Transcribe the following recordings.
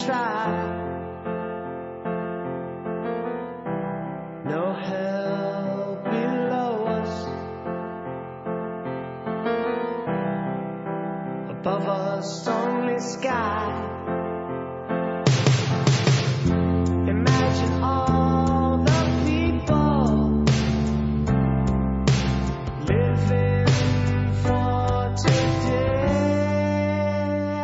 try. No hell below us, above us only sky. Imagine all the people living for today.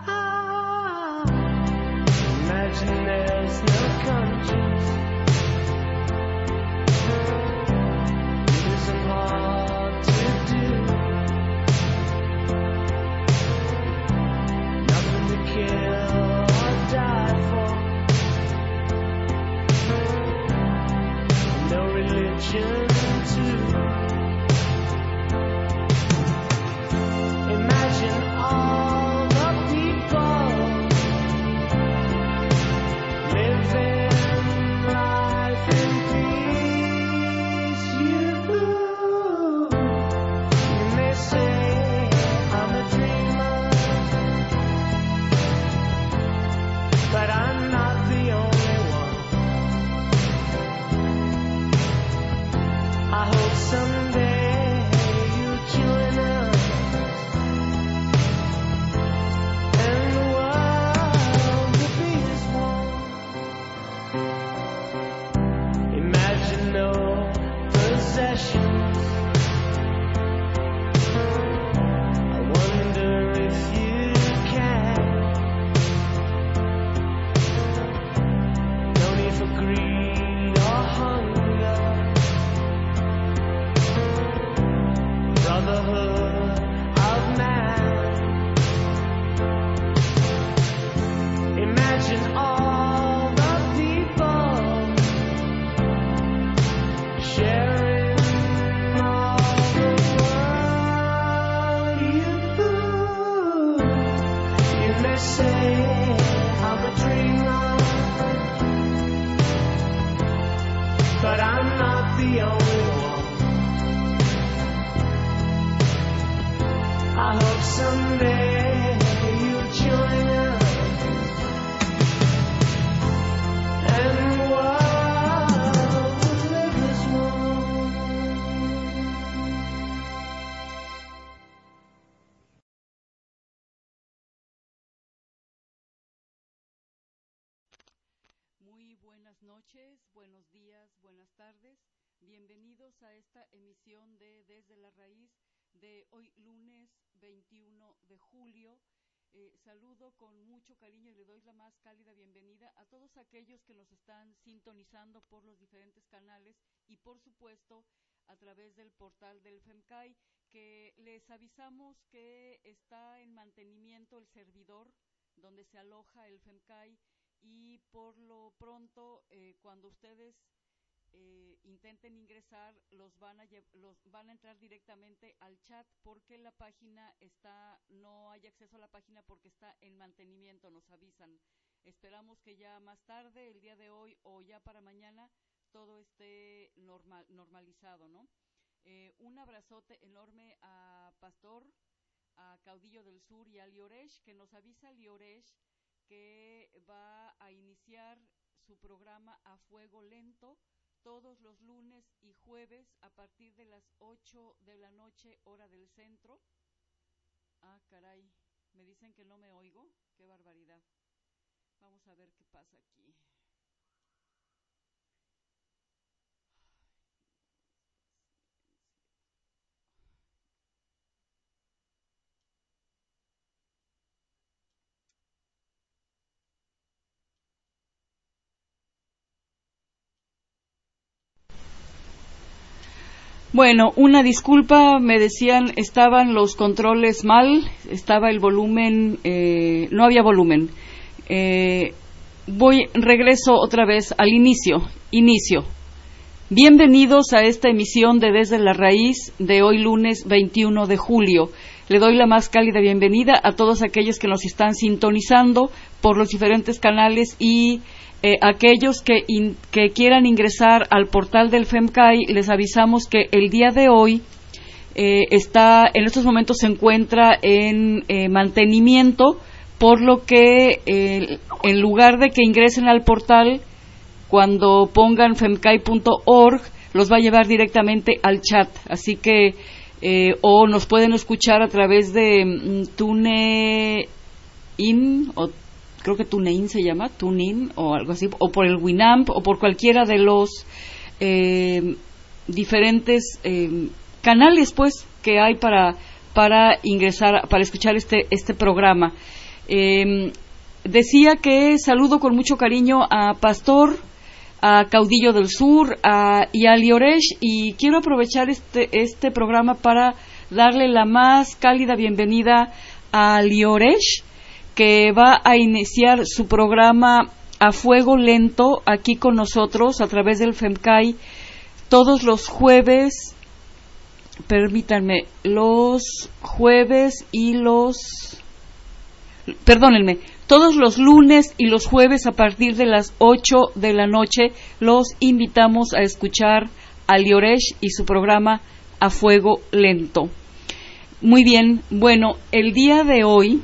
Imagine there's no conscience. It isn't hard to do. Nothing to kill or die for. No religion too. Imagine all the people living life in peace. You may say I'm a dreamer, but I'm not the only one. I hope someday you'll join us, and the world will be as one. Imagine no possessions. I wonder if you can. No need for greed or hunger. Brotherhood of man. Imagine all the people sharing all the world. You may say I'm a dreamer, but I'm not the only one. I hope someday you'll join us, and the world will live as one. Muy buenas noches, buenos días, buenas tardes. Bienvenidos a esta emisión de Desde la Raíz de hoy lunes 21 de julio. Saludo con mucho cariño y le doy la más cálida bienvenida a todos aquellos que nos están sintonizando por los diferentes canales y por supuesto a través del portal del FEMCAI, que les avisamos que está en mantenimiento el servidor donde se aloja el FEMCAI, y por lo pronto cuando ustedes intenten ingresar los van a entrar directamente al chat, porque la página no hay acceso a la página porque está en mantenimiento, nos avisan. Esperamos que ya más tarde, el día de hoy o ya para mañana, todo esté normalizado, ¿no? Un abrazote enorme a Pastor, a Caudillo del Sur y a Lioresh, que nos avisa Lioresh que va a iniciar su programa A Fuego Lento todos los lunes y jueves a partir de las 8 de la noche, hora del centro. Ah, caray, me dicen que no me oigo, qué barbaridad. Vamos a ver qué pasa aquí. Bueno, una disculpa, me decían, estaban los controles mal, estaba el volumen, no había volumen. Regreso otra vez al inicio. Bienvenidos a esta emisión de Desde la Raíz de hoy lunes 21 de julio. Le doy la más cálida bienvenida a todos aquellos que nos están sintonizando por los diferentes canales y aquellos que quieran ingresar al portal del FEMCAI. Les avisamos que el día de hoy en estos momentos se encuentra en mantenimiento por lo que en lugar de que ingresen al portal, cuando pongan femcai.org, los va a llevar directamente al chat. Así que, o nos pueden escuchar a través de TuneIn, o creo que TuneIn se llama, TuneIn o algo así, o por el Winamp, o por cualquiera de los diferentes canales, pues, que hay para ingresar, para escuchar este programa. Decía que saludo con mucho cariño a Pastor, a Caudillo del Sur y a Lioresh, y quiero aprovechar este programa para darle la más cálida bienvenida a Lioresh, que va a iniciar su programa a fuego lento aquí con nosotros a través del FEMCAI todos los jueves. Permítanme, los jueves y todos los lunes y los jueves a partir de las 8 de la noche los invitamos a escuchar a Lioresh y su programa A Fuego Lento. Muy bien, bueno, el día de hoy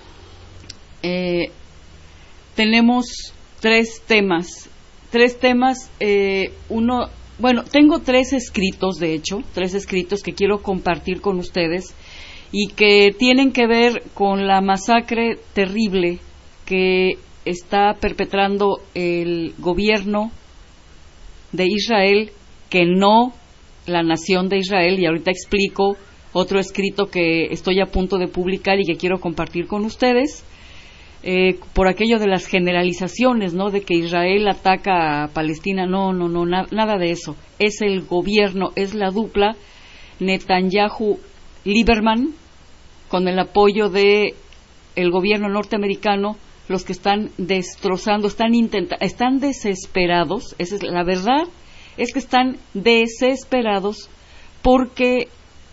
tenemos tres temas. Tengo tres escritos, de hecho, que quiero compartir con ustedes y que tienen que ver con la masacre terrible que está perpetrando el gobierno de Israel, que no la nación de Israel, y ahorita explico otro escrito que estoy a punto de publicar y que quiero compartir con ustedes, por aquello de las generalizaciones, ¿no?, de que Israel ataca a Palestina. No, nada de eso. Es el gobierno, es la dupla Netanyahu-Lieberman, con el apoyo de el gobierno norteamericano, los que están destrozando, están desesperados. Esa es la verdad, es que están desesperados porque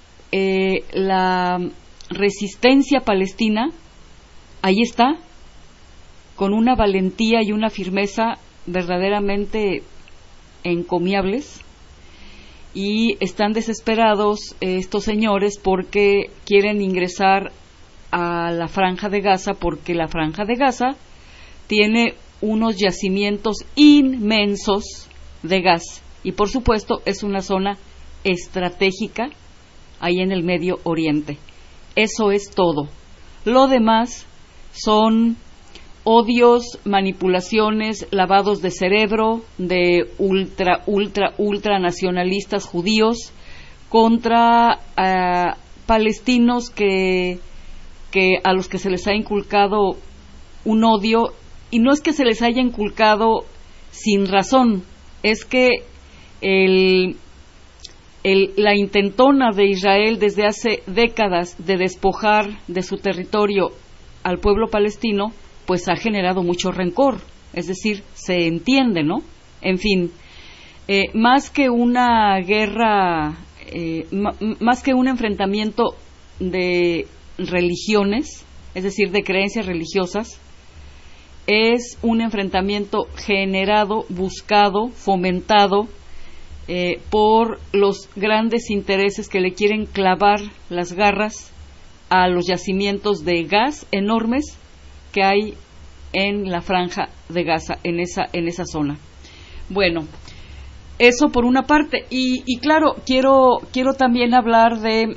la resistencia palestina ahí está, con una valentía y una firmeza verdaderamente encomiables, y están desesperados estos señores porque quieren ingresar a la Franja de Gaza, porque la Franja de Gaza tiene unos yacimientos inmensos de gas, y por supuesto es una zona estratégica ahí en el Medio Oriente. Eso es todo. Lo demás son odios, manipulaciones, lavados de cerebro de ultra nacionalistas judíos contra palestinos que a los que se les ha inculcado un odio, y no es que se les haya inculcado sin razón, es que la intentona de Israel desde hace décadas de despojar de su territorio al pueblo palestino, pues ha generado mucho rencor. Es decir, se entiende, ¿no? En fin, más que una guerra, más que un enfrentamiento de religiones, es decir, de creencias religiosas, es un enfrentamiento generado, buscado, fomentado por los grandes intereses que le quieren clavar las garras a los yacimientos de gas enormes que hay en la Franja de Gaza, en esa zona. Bueno, eso por una parte, y claro, quiero también hablar de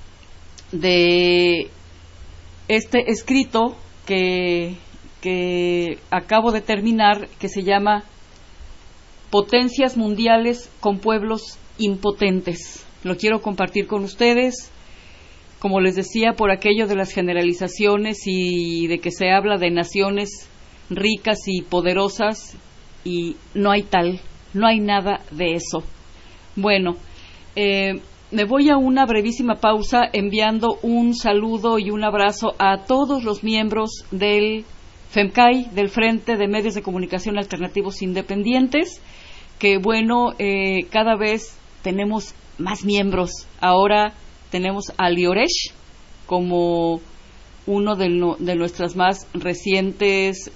este escrito que acabo de terminar, que se llama Potencias mundiales con pueblos impotentes. Lo quiero compartir con ustedes, como les decía, por aquello de las generalizaciones y de que se habla de naciones ricas y poderosas, y no hay nada de eso. Bueno, me voy a una brevísima pausa enviando un saludo y un abrazo a todos los miembros del FEMCAI, del Frente de Medios de Comunicación Alternativos Independientes, que bueno, cada vez tenemos más miembros. Ahora tenemos a Lioresh como uno de nuestras más recientes,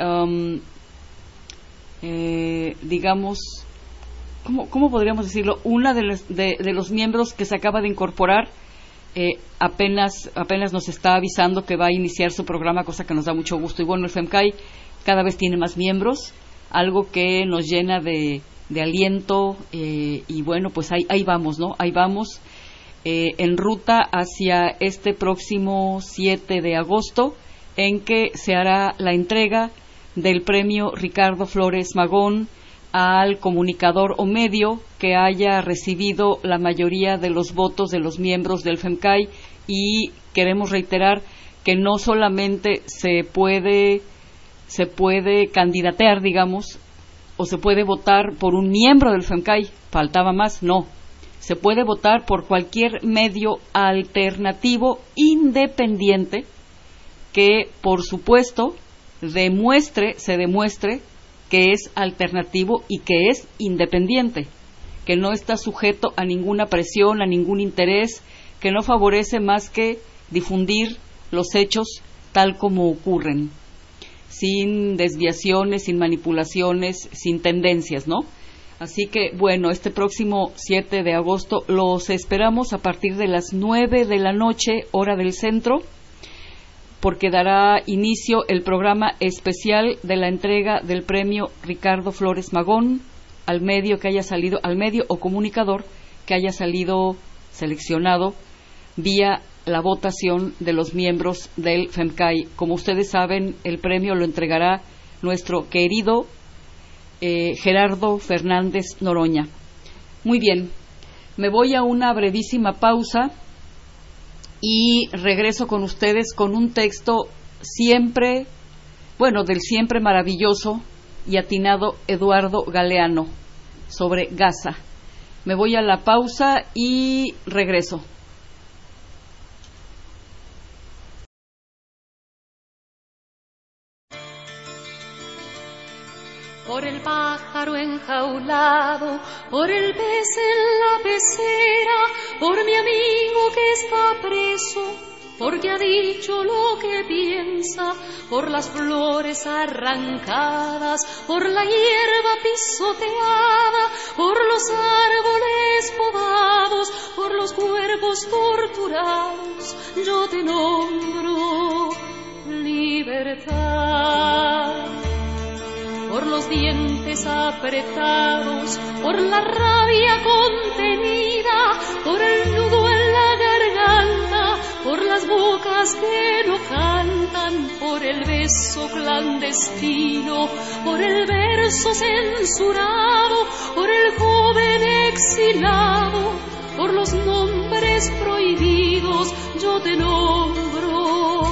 digamos, ¿cómo podríamos decirlo? Una de los miembros que se acaba de incorporar apenas nos está avisando que va a iniciar su programa, cosa que nos da mucho gusto. Y bueno, el FEMCAI cada vez tiene más miembros, algo que nos llena de aliento, y bueno, pues ahí vamos, ¿no? Ahí vamos, en ruta hacia este próximo 7 de agosto, en que se hará la entrega del premio Ricardo Flores Magón al comunicador o medio que haya recibido la mayoría de los votos de los miembros del FEMCAI. Y queremos reiterar que no solamente se puede candidatear, digamos, o se puede votar por un miembro del FEMCAI, faltaba más, no. Se puede votar por cualquier medio alternativo independiente que, por supuesto, se demuestre que es alternativo y que es independiente, que no está sujeto a ninguna presión, a ningún interés, que no favorece más que difundir los hechos tal como ocurren, sin desviaciones, sin manipulaciones, sin tendencias, ¿no? Así que, bueno, este próximo 7 de agosto los esperamos a partir de las 9 de la noche, hora del centro, porque dará inicio el programa especial de la entrega del premio Ricardo Flores Magón al medio o comunicador que haya salido seleccionado vía la votación de los miembros del FEMCAI. Como ustedes saben, el premio lo entregará nuestro querido Gerardo Fernández Noroña. Muy bien, me voy a una brevísima pausa y regreso con ustedes con un texto del siempre maravilloso y atinado Eduardo Galeano sobre Gaza. Me voy a la pausa y regreso. Por el pájaro enjaulado, por el pez en la pecera, por mi amigo que está preso, porque ha dicho lo que piensa, por las flores arrancadas, por la hierba pisoteada, por los árboles podados, por los cuerpos torturados, yo te nombro libertad. Por los dientes apretados, por la rabia contenida, por el nudo en la garganta, por las bocas que no cantan, por el beso clandestino, por el verso censurado, por el joven exilado, por los nombres prohibidos, yo te nombro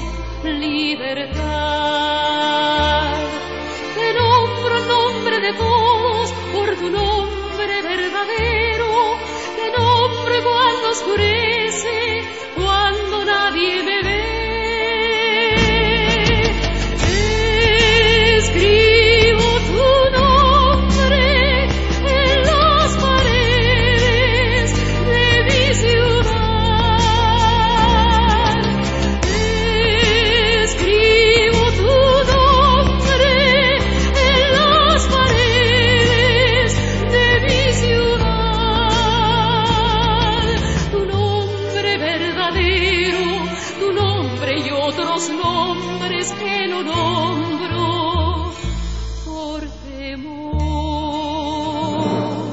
libertad. Te nombro en nombre de todos, por tu nombre verdadero. Te nombro cuando oscurece, cuando nadie me ve. Escribo tu nombre en las paredes de mi ciudad. Escribo tu nombre en las paredes de mi ciudad. Tu nombre verdadero, tu nombre y otros nombres que no nombro por temor.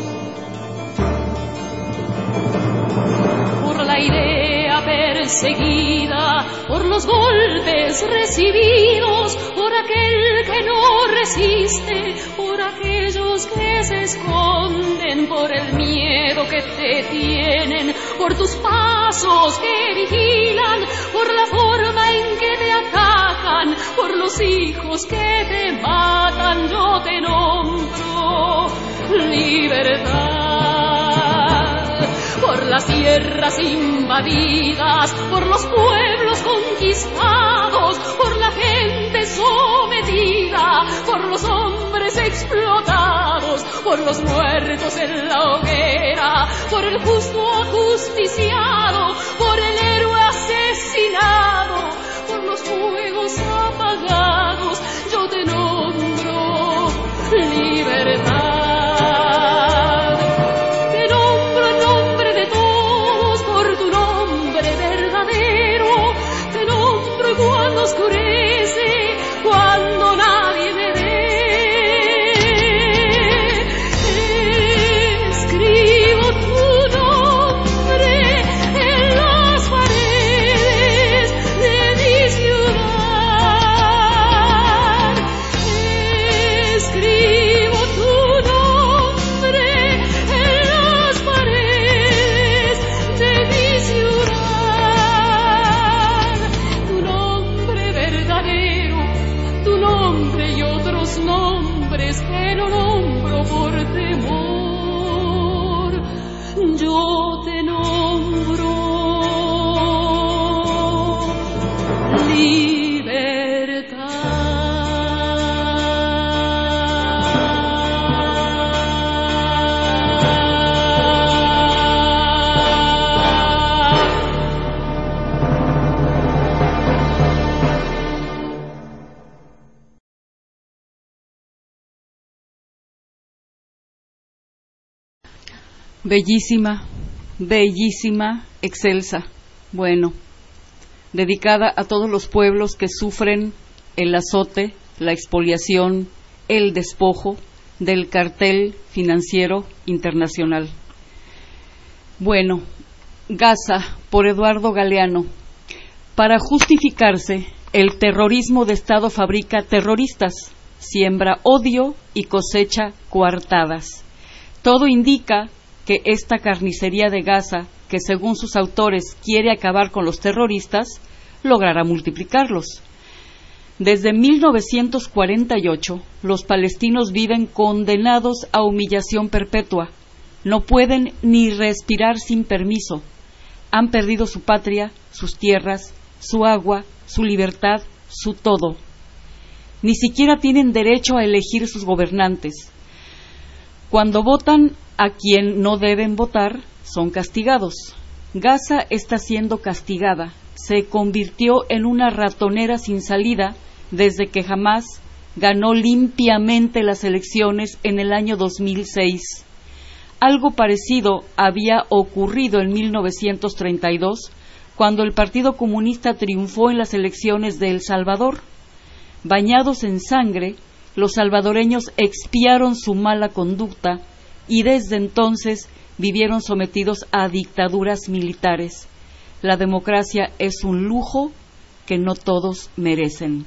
Por la idea perseguida, por los golpes recibidos, por aquel que no resiste, por aquellos que se esconden, por el miedo que te tienen, por tus pasos que vigilan, por la forma en que te atacan, por los hijos que te matan, yo te nombro libertad. Por las tierras invadidas, por los pueblos conquistados, por la gente sometida, por los hombres explotados, por los muertos en la hoguera, por el justo ajusticiado, por el héroe asesinado, por los fuegos apagados, yo te nombro libertad. Te nombro en nombre de todos, por tu nombre verdadero. todo oscurece cuando nadie me ve. Escribo tu nombre en las paredes de mi ciudad. Escribo tu nombre en las paredes de mi ciudad. Tu nombre verdadero, tu nombre y otros nombres que no nombro por temor. Yo te nombro Bellísima, bellísima, excelsa. Bueno, dedicada a todos los pueblos que sufren el azote, la expoliación, el despojo del cartel financiero internacional. Bueno, Gaza, por Eduardo Galeano. Para justificarse, el terrorismo de Estado fabrica terroristas, siembra odio y cosecha coartadas. Todo indica que esta carnicería de Gaza, que según sus autores quiere acabar con los terroristas, logrará multiplicarlos. Desde 1948, los palestinos viven condenados a humillación perpetua. No pueden ni respirar sin permiso. Han perdido su patria, sus tierras, su agua, su libertad, su todo. Ni siquiera tienen derecho a elegir sus gobernantes. Cuando votan a quien no deben votar, son castigados. Gaza está siendo castigada. Se convirtió en una ratonera sin salida desde que Hamás ganó limpiamente las elecciones en el año 2006. Algo parecido había ocurrido en 1932, cuando el Partido Comunista triunfó en las elecciones de El Salvador. Bañados en sangre, los salvadoreños expiaron su mala conducta y desde entonces vivieron sometidos a dictaduras militares. La democracia es un lujo que no todos merecen.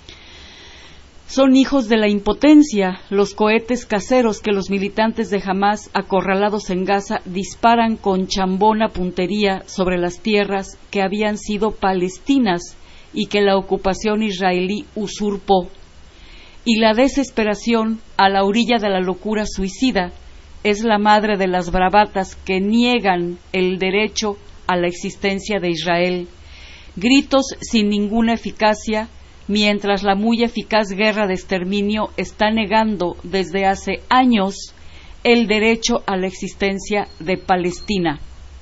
Son hijos de la impotencia los cohetes caseros que los militantes de Hamás, acorralados en Gaza, disparan con chambona puntería sobre las tierras que habían sido palestinas y que la ocupación israelí usurpó. Y la desesperación, a la orilla de la locura suicida, es la madre de las bravatas que niegan el derecho a la existencia de Israel. Gritos sin ninguna eficacia, mientras la muy eficaz guerra de exterminio está negando desde hace años el derecho a la existencia de Palestina.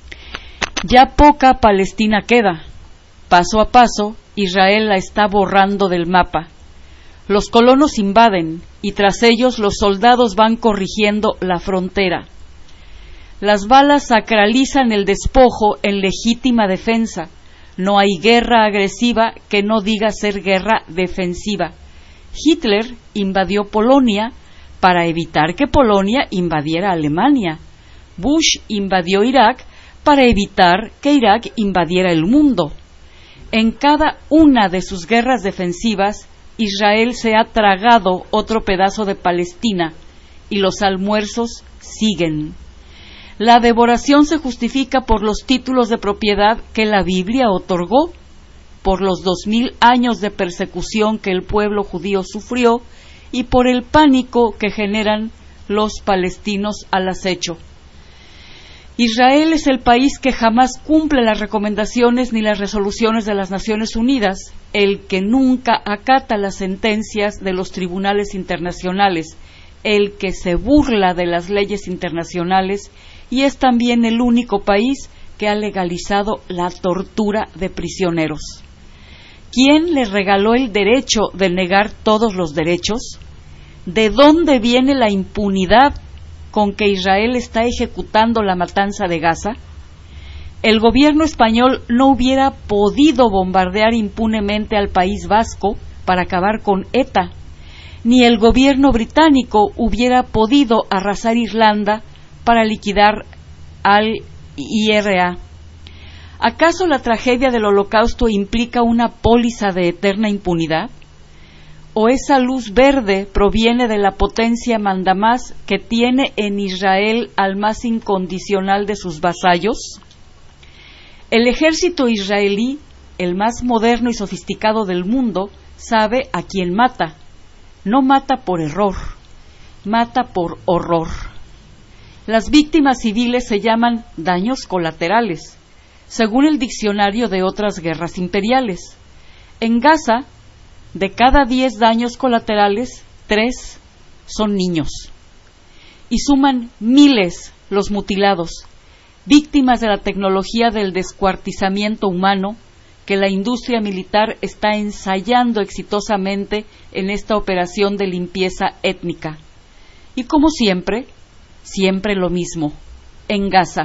Ya poca Palestina queda. Paso a paso, Israel la está borrando del mapa. Los colonos invaden y tras ellos los soldados van corrigiendo la frontera. Las balas sacralizan el despojo en legítima defensa. No hay guerra agresiva que no diga ser guerra defensiva. Hitler invadió Polonia para evitar que Polonia invadiera Alemania. Bush invadió Irak para evitar que Irak invadiera el mundo. En cada una de sus guerras defensivas, Israel se ha tragado otro pedazo de Palestina y los almuerzos siguen. La devoración se justifica por los títulos de propiedad que la Biblia otorgó, por los 2000 años de persecución que el pueblo judío sufrió y por el pánico que generan los palestinos al acecho. Israel es el país que jamás cumple las recomendaciones ni las resoluciones de las Naciones Unidas, el que nunca acata las sentencias de los tribunales internacionales, el que se burla de las leyes internacionales y es también el único país que ha legalizado la tortura de prisioneros. ¿Quién le regaló el derecho de negar todos los derechos? ¿De dónde viene la impunidad con que Israel está ejecutando la matanza de Gaza? el gobierno español no hubiera podido bombardear impunemente al País Vasco para acabar con ETA, ni el gobierno británico hubiera podido arrasar Irlanda para liquidar al IRA. ¿Acaso la tragedia del Holocausto implica una póliza de eterna impunidad? ¿O esa luz verde proviene de la potencia mandamás que tiene en Israel al más incondicional de sus vasallos? El ejército israelí, el más moderno y sofisticado del mundo, sabe a quién mata. No mata por error, mata por horror. Las víctimas civiles se llaman daños colaterales, según el diccionario de otras guerras imperiales. En Gaza, de cada 10 daños colaterales, 3 son niños. Y suman miles los mutilados, víctimas de la tecnología del descuartizamiento humano que la industria militar está ensayando exitosamente en esta operación de limpieza étnica. Y como siempre, siempre lo mismo. En Gaza,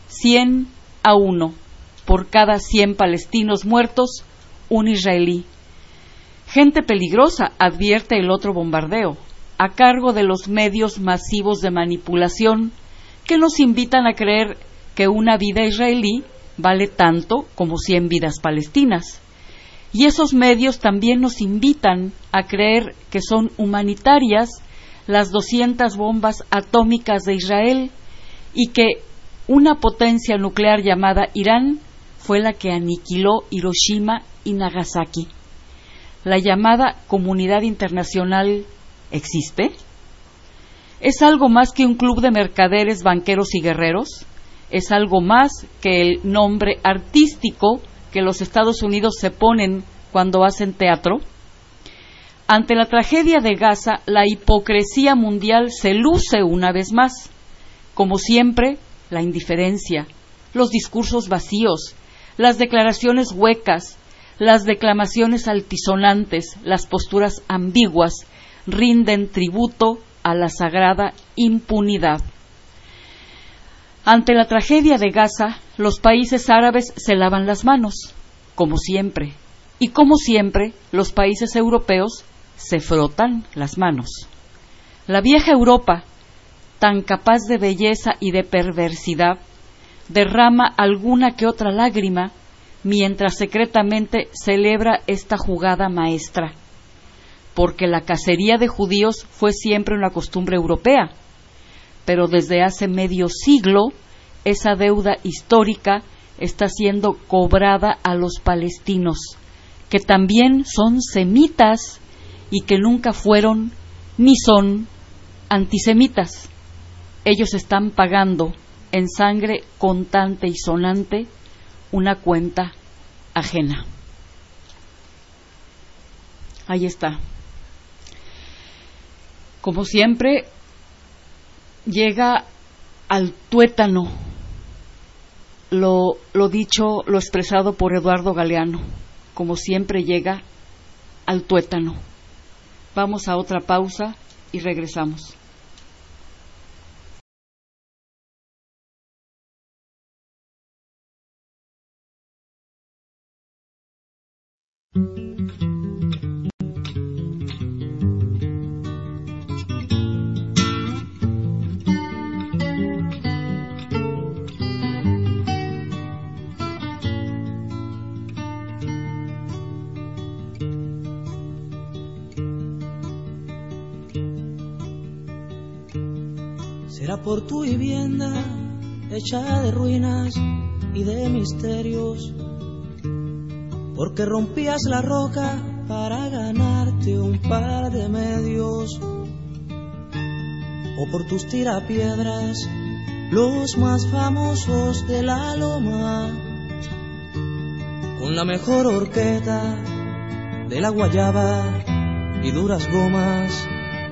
100-1. Por cada 100 palestinos muertos, un israelí. Gente peligrosa, advierte el otro bombardeo, a cargo de los medios masivos de manipulación que nos invitan a creer que una vida israelí vale tanto como 100 vidas palestinas. Y esos medios también nos invitan a creer que son humanitarias las 200 bombas atómicas de Israel y que una potencia nuclear llamada Irán fue la que aniquiló Hiroshima y Nagasaki. ¿La llamada comunidad internacional existe? ¿Es algo más que un club de mercaderes, banqueros y guerreros? ¿Es algo más que el nombre artístico que los Estados Unidos se ponen cuando hacen teatro? Ante la tragedia de Gaza, la hipocresía mundial se luce una vez más. Como siempre, la indiferencia, los discursos vacíos, las declaraciones huecas, las declamaciones altisonantes, las posturas ambiguas, rinden tributo a la sagrada impunidad. Ante la tragedia de Gaza, los países árabes se lavan las manos, como siempre, y como siempre, los países europeos se frotan las manos. La vieja Europa, tan capaz de belleza y de perversidad, derrama alguna que otra lágrima mientras secretamente celebra esta jugada maestra, porque la cacería de judíos fue siempre una costumbre europea, pero desde hace medio siglo esa deuda histórica está siendo cobrada a los palestinos, que también son semitas y que nunca fueron ni son antisemitas. Ellos están pagando en sangre contante y sonante una cuenta ajena. Ahí está. Como siempre, llega al tuétano lo dicho, lo expresado por Eduardo Galeano. Como siempre, llega al tuétano. Vamos a otra pausa y regresamos. Será por tu vivienda hecha de ruinas y de misterios, porque rompías la roca para ganarte un par de medios, o por tus tirapiedras, los más famosos de la loma, con la mejor horqueta de la guayaba y duras gomas.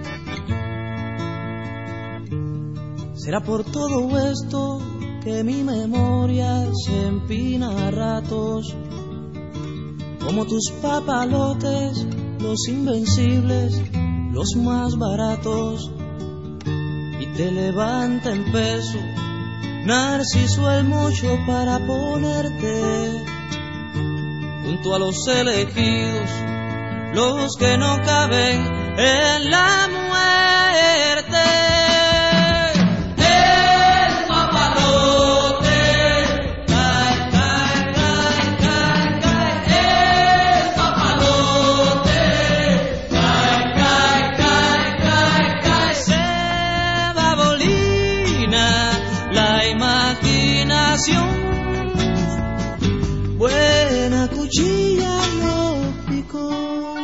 Será por todo esto que mi memoria se empina a ratos, como tus papalotes, los invencibles, los más baratos, y te levanta en peso Narciso el mocho para ponerte junto a los elegidos, los que no caben en la muerte. El papalote cae, cae, cae, cae, cae. El papalote cae, cae, cae, cae, cae. Se va bolina la imaginación. Buena cuchilla lo picó.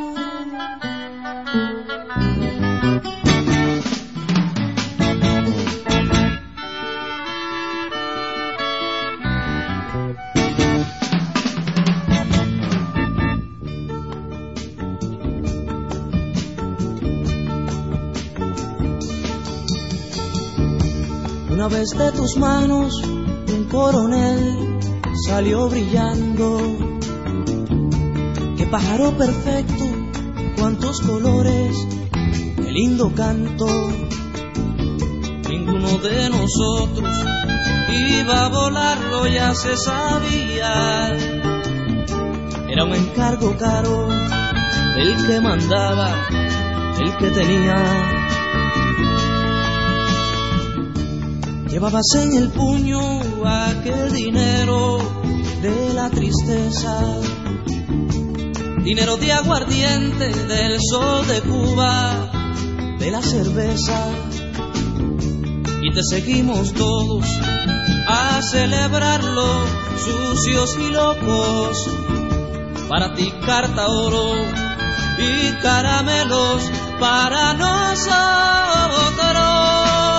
Una vez de tus manos un coronel salió brillando. Qué pájaro perfecto, cuántos colores, qué lindo canto. Ninguno de nosotros iba a volarlo, ya se sabía. Era un encargo caro del que mandaba, el que tenía. Llevabas en el puño aquel dinero de la tristeza, dinero de aguardiente, del sol de Cuba, de la cerveza. Y te seguimos todos a celebrarlo, sucios y locos. Para ti carta, oro y caramelos para nosotros.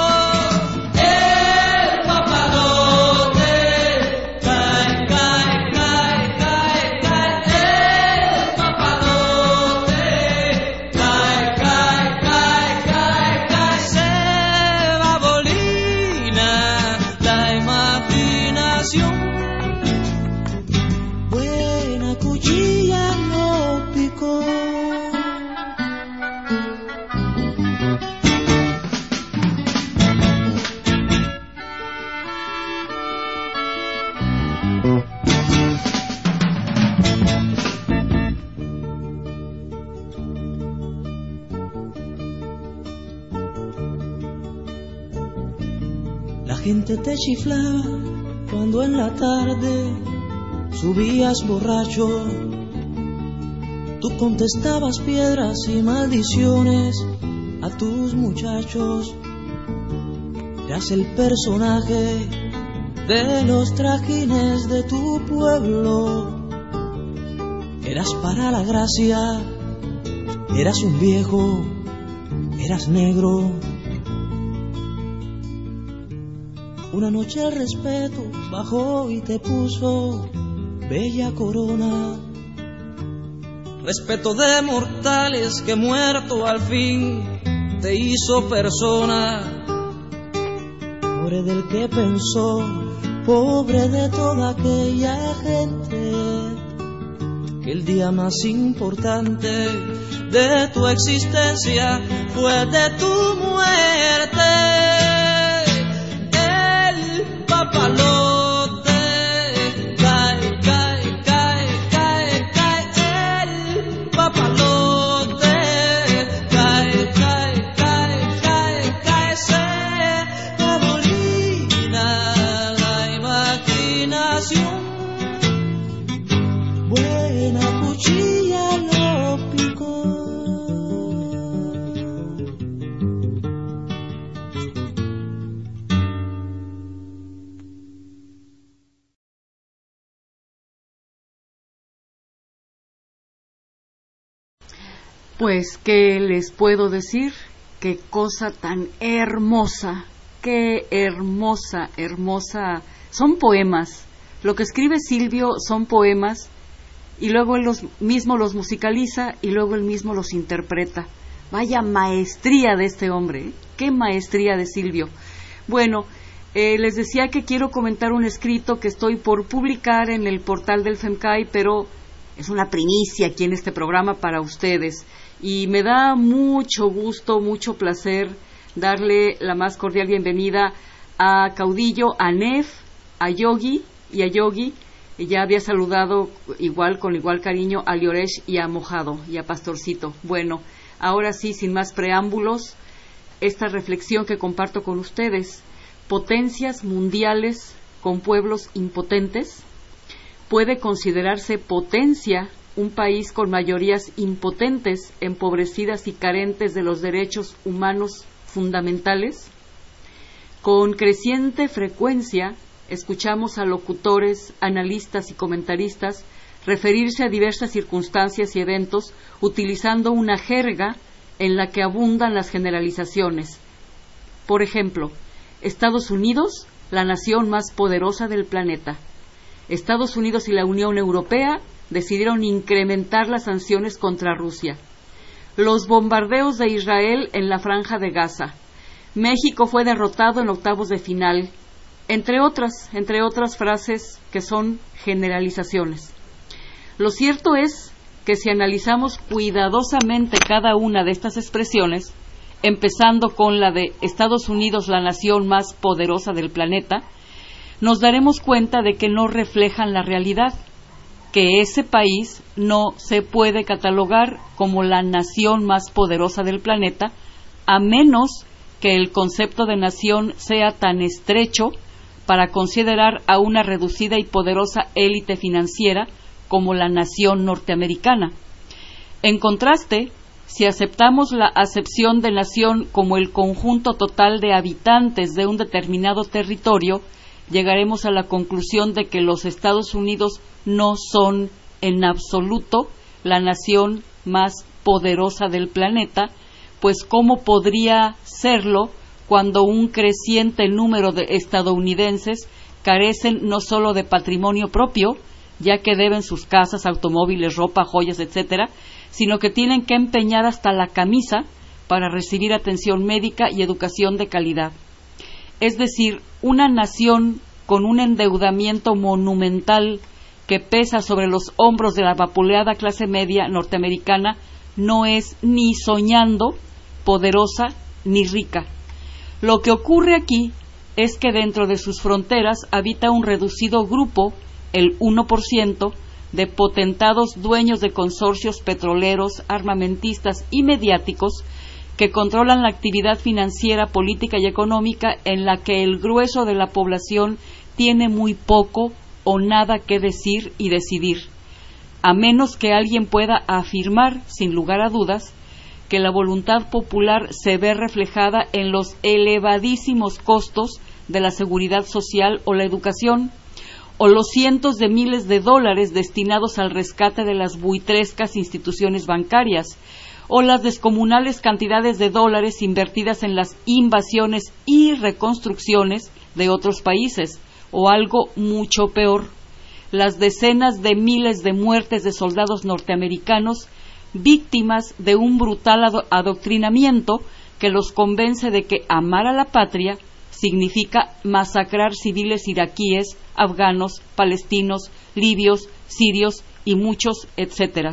La gente te chiflaba cuando en la tarde subías borracho. Tú contestabas piedras y maldiciones a tus muchachos. Eras el personaje de los trajines de tu pueblo. Eras para la gracia, eras un viejo, eras negro. Una noche el respeto bajó y te puso bella corona. Respeto de mortales que muerto al fin te hizo persona. Pobre del que pensó, pobre de toda aquella gente, que el día más importante de tu existencia fue de tu muerte. El papalote cae, cae, cae, cae, cae. El papalote cae, cae, cae, cae, cae. Se abolina la imaginación. Buena cuchilla lo picó. Pues, ¿qué les puedo decir? Qué cosa tan hermosa, qué hermosa, hermosa. Son poemas. Lo que escribe Silvio son poemas y luego él mismo los musicaliza y luego él mismo los interpreta. Vaya maestría de este hombre, ¿eh? Qué maestría de Silvio. Bueno, les decía que quiero comentar un escrito que estoy por publicar en el portal del FEMCAI, pero es una primicia aquí en este programa para ustedes. Y me da mucho gusto, mucho placer darle la más cordial bienvenida a Caudillo, a Nef, a Yogi y a Yogi. Y ya había saludado con igual cariño a Lioresh y a Mojado y a Pastorcito. Bueno, ahora sí, sin más preámbulos, esta reflexión que comparto con ustedes. Potencias mundiales con pueblos impotentes. ¿Puede considerarse potencia un país con mayorías impotentes, empobrecidas y carentes de los derechos humanos fundamentales? Con creciente frecuencia escuchamos a locutores, analistas y comentaristas referirse a diversas circunstancias y eventos utilizando una jerga en la que abundan las generalizaciones. Por ejemplo, Estados Unidos, la nación más poderosa del planeta. Estados Unidos y la Unión Europea decidieron incrementar las sanciones contra Rusia. Los bombardeos de Israel en la Franja de Gaza. México fue derrotado en octavos de final, entre otras frases que son generalizaciones. Lo cierto es que si analizamos cuidadosamente cada una de estas expresiones, empezando con la de Estados Unidos, la nación más poderosa del planeta, nos daremos cuenta de que no reflejan la realidad, que ese país no se puede catalogar como la nación más poderosa del planeta, a menos que el concepto de nación sea tan estrecho para considerar a una reducida y poderosa élite financiera como la nación norteamericana. En contraste, si aceptamos la acepción de nación como el conjunto total de habitantes de un determinado territorio, llegaremos a la conclusión de que los Estados Unidos no son en absoluto la nación más poderosa del planeta, pues ¿cómo podría serlo cuando un creciente número de estadounidenses carecen no solo de patrimonio propio, ya que deben sus casas, automóviles, ropa, joyas, etcétera, sino que tienen que empeñar hasta la camisa para recibir atención médica y educación de calidad? Es decir, una nación con un endeudamiento monumental que pesa sobre los hombros de la vapuleada clase media norteamericana no es ni soñando poderosa ni rica. Lo que ocurre aquí es que dentro de sus fronteras habita un reducido grupo, el 1%, de potentados dueños de consorcios petroleros, armamentistas y mediáticos que controlan la actividad financiera, política y económica en la que el grueso de la población tiene muy poco o nada que decir y decidir, a menos que alguien pueda afirmar, sin lugar a dudas, que la voluntad popular se ve reflejada en los elevadísimos costos de la seguridad social o la educación, o los cientos de miles de dólares destinados al rescate de las buitrescas instituciones bancarias, o las descomunales cantidades de dólares invertidas en las invasiones y reconstrucciones de otros países, o algo mucho peor, las decenas de miles de muertes de soldados norteamericanos víctimas de un brutal adoctrinamiento que los convence de que amar a la patria significa masacrar civiles iraquíes, afganos, palestinos, libios, sirios y muchos etcétera.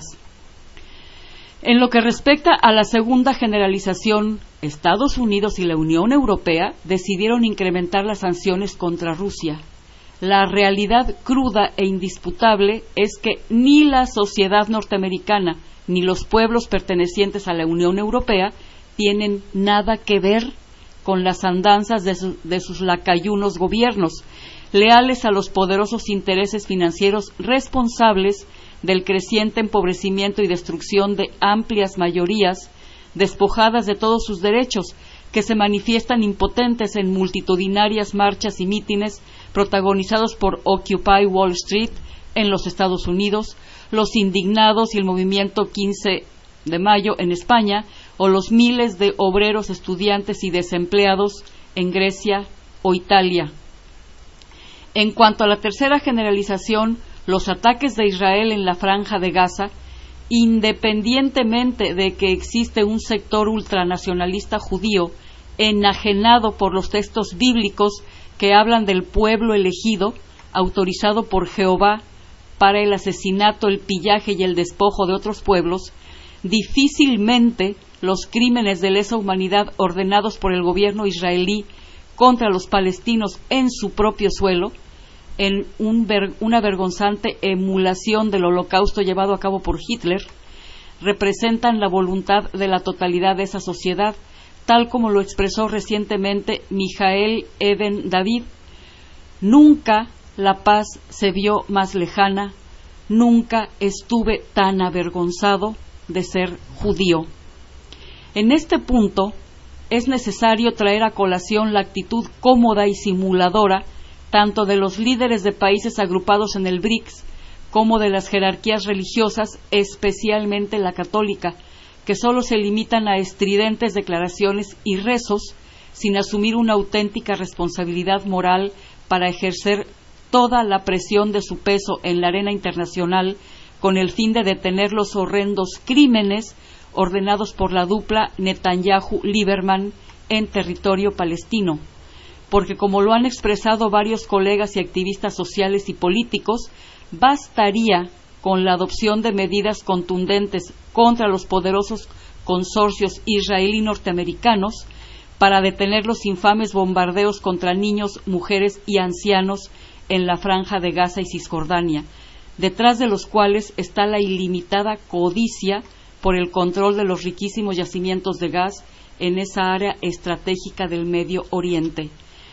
En lo que respecta a la segunda generalización, Estados Unidos y la Unión Europea decidieron incrementar las sanciones contra Rusia. La realidad cruda e indisputable es que ni la sociedad norteamericana ni los pueblos pertenecientes a la Unión Europea tienen nada que ver con las andanzas de sus lacayunos gobiernos, leales a los poderosos intereses financieros responsables del creciente empobrecimiento y destrucción de amplias mayorías despojadas de todos sus derechos, que se manifiestan impotentes en multitudinarias marchas y mítines protagonizados por Occupy Wall Street en los Estados Unidos, los indignados y el movimiento 15 de mayo en España, o los miles de obreros, estudiantes y desempleados en Grecia o Italia. En cuanto a la tercera generalización, los ataques de Israel en la Franja de Gaza, independientemente de que existe un sector ultranacionalista judío enajenado por los textos bíblicos que hablan del pueblo elegido, autorizado por Jehová para el asesinato, el pillaje y el despojo de otros pueblos, difícilmente los crímenes de lesa humanidad ordenados por el gobierno israelí contra los palestinos en su propio suelo, en una vergonzante emulación del holocausto llevado a cabo por Hitler, representan la voluntad de la totalidad de esa sociedad, tal como lo expresó recientemente Mijael Eben David. Nunca la paz se vio más lejana, nunca estuve tan avergonzado de ser judío. En este punto es necesario traer a colación la actitud cómoda y simuladora tanto de los líderes de países agrupados en el BRICS como de las jerarquías religiosas, especialmente la católica, que solo se limitan a estridentes declaraciones y rezos sin asumir una auténtica responsabilidad moral para ejercer toda la presión de su peso en la arena internacional con el fin de detener los horrendos crímenes ordenados por la dupla Netanyahu-Lieberman en territorio palestino. Porque, como lo han expresado varios colegas y activistas sociales y políticos, bastaría con la adopción de medidas contundentes contra los poderosos consorcios israelí-norteamericanos para detener los infames bombardeos contra niños, mujeres y ancianos en la franja de Gaza y Cisjordania, detrás de los cuales está la ilimitada codicia por el control de los riquísimos yacimientos de gas en esa área estratégica del Medio Oriente.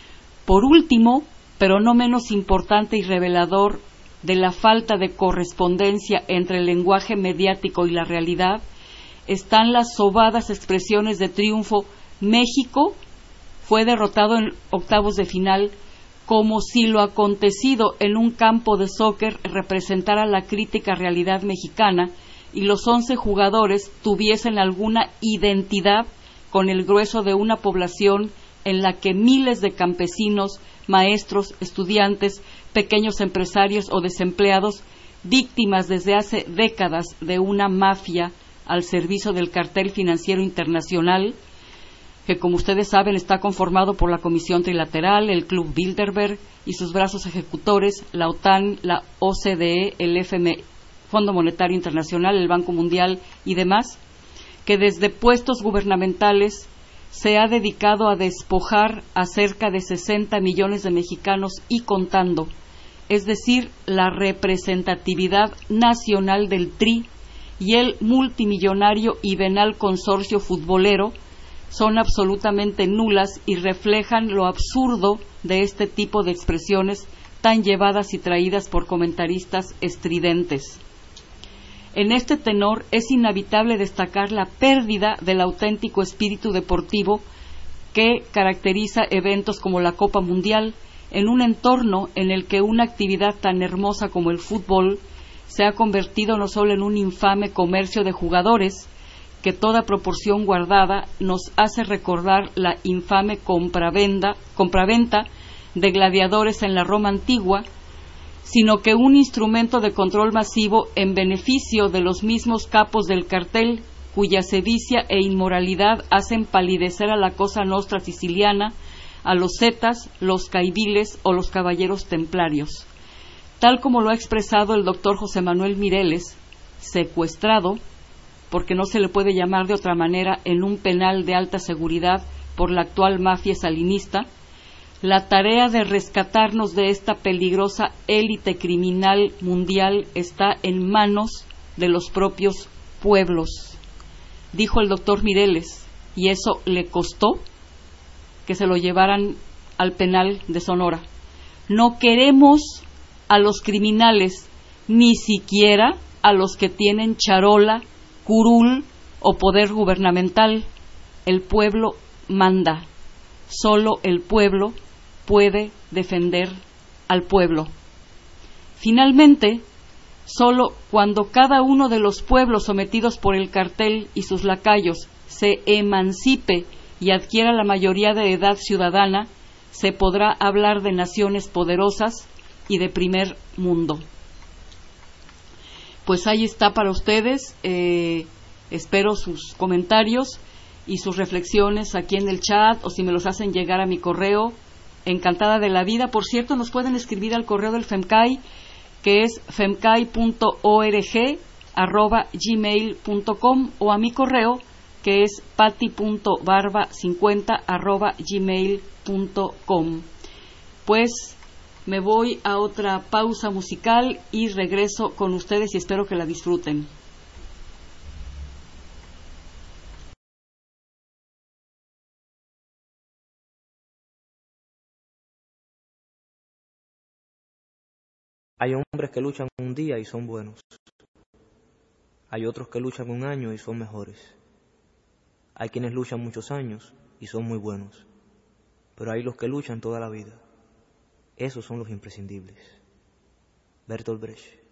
Por último, pero no menos importante y revelador de la falta de correspondencia entre el lenguaje mediático y la realidad, están las sobadas expresiones de triunfo. México fue derrotado en octavos de final, como si lo acontecido en un campo de soccer representara la crítica realidad mexicana y los 11 jugadores tuviesen alguna identidad con el grueso de una población en la que miles de campesinos, maestros, estudiantes, pequeños empresarios o desempleados, víctimas desde hace décadas de una mafia al servicio del cartel financiero internacional, que como ustedes saben está conformado por la Comisión Trilateral, el Club Bilderberg y sus brazos ejecutores, la OTAN, la OCDE, el FMI, Fondo Monetario Internacional, el Banco Mundial y demás, que desde puestos gubernamentales se ha dedicado a despojar a cerca de 60 millones de mexicanos y contando, es decir, la representatividad nacional del TRI y el multimillonario y venal consorcio futbolero son absolutamente nulas y reflejan lo absurdo de este tipo de expresiones tan llevadas y traídas por comentaristas estridentes. En este tenor es inevitable destacar la pérdida del auténtico espíritu deportivo que caracteriza eventos como la Copa Mundial, en un entorno en el que una actividad tan hermosa como el fútbol se ha convertido no solo en un infame comercio de jugadores, que toda proporción guardada nos hace recordar la infame compraventa de gladiadores en la Roma antigua, sino que un instrumento de control masivo en beneficio de los mismos capos del cartel, cuya sedicia e inmoralidad hacen palidecer a la Cosa Nostra siciliana, a los zetas, los caiviles o los caballeros templarios. Tal como lo ha expresado el doctor José Manuel Mireles, secuestrado, porque no se le puede llamar de otra manera, en un penal de alta seguridad por la actual mafia salinista, la tarea de rescatarnos de esta peligrosa élite criminal mundial está en manos de los propios pueblos, dijo el doctor Mireles, y eso le costó que se lo llevaran al penal de Sonora. No queremos a los criminales, ni siquiera a los que tienen charola, curul o poder gubernamental. El pueblo manda. Solo el pueblo puede defender al pueblo. Finalmente, solo cuando cada uno de los pueblos sometidos por el cartel y sus lacayos se emancipe y adquiera la mayoría de edad ciudadana, se podrá hablar de naciones poderosas y de primer mundo. Pues ahí está para ustedes. Espero sus comentarios y sus reflexiones aquí en el chat, o si me los hacen llegar a mi correo, encantada de la vida. Por cierto, nos pueden escribir al correo del FEMCAI, que es femcai.org@gmail.com, o a mi correo, que es pati.barba50@gmail.com. gmail.com. Pues me voy a otra pausa musical y regreso con ustedes y espero que la disfruten. Hay hombres que luchan un día y son buenos. Hay otros que luchan un año y son mejores. Hay quienes luchan muchos años y son muy buenos. Pero hay los que luchan toda la vida. Esos son los imprescindibles. Bertolt Brecht.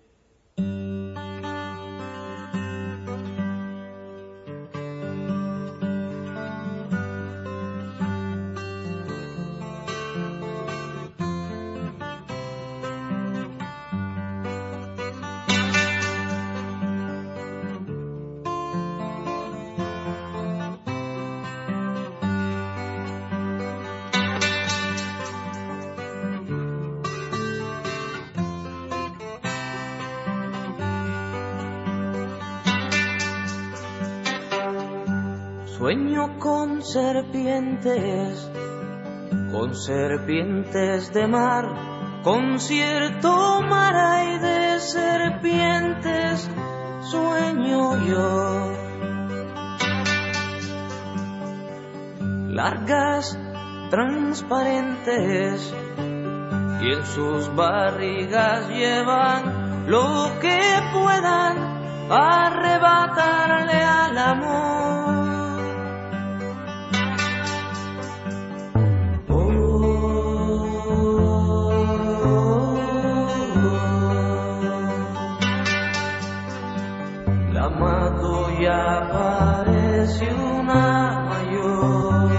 Sueño con serpientes de mar, concierto mar hay de serpientes, sueño yo. Largas, transparentes, y en sus barrigas llevan lo que puedan arrebatarle al amor. La mato ya parece una mayor.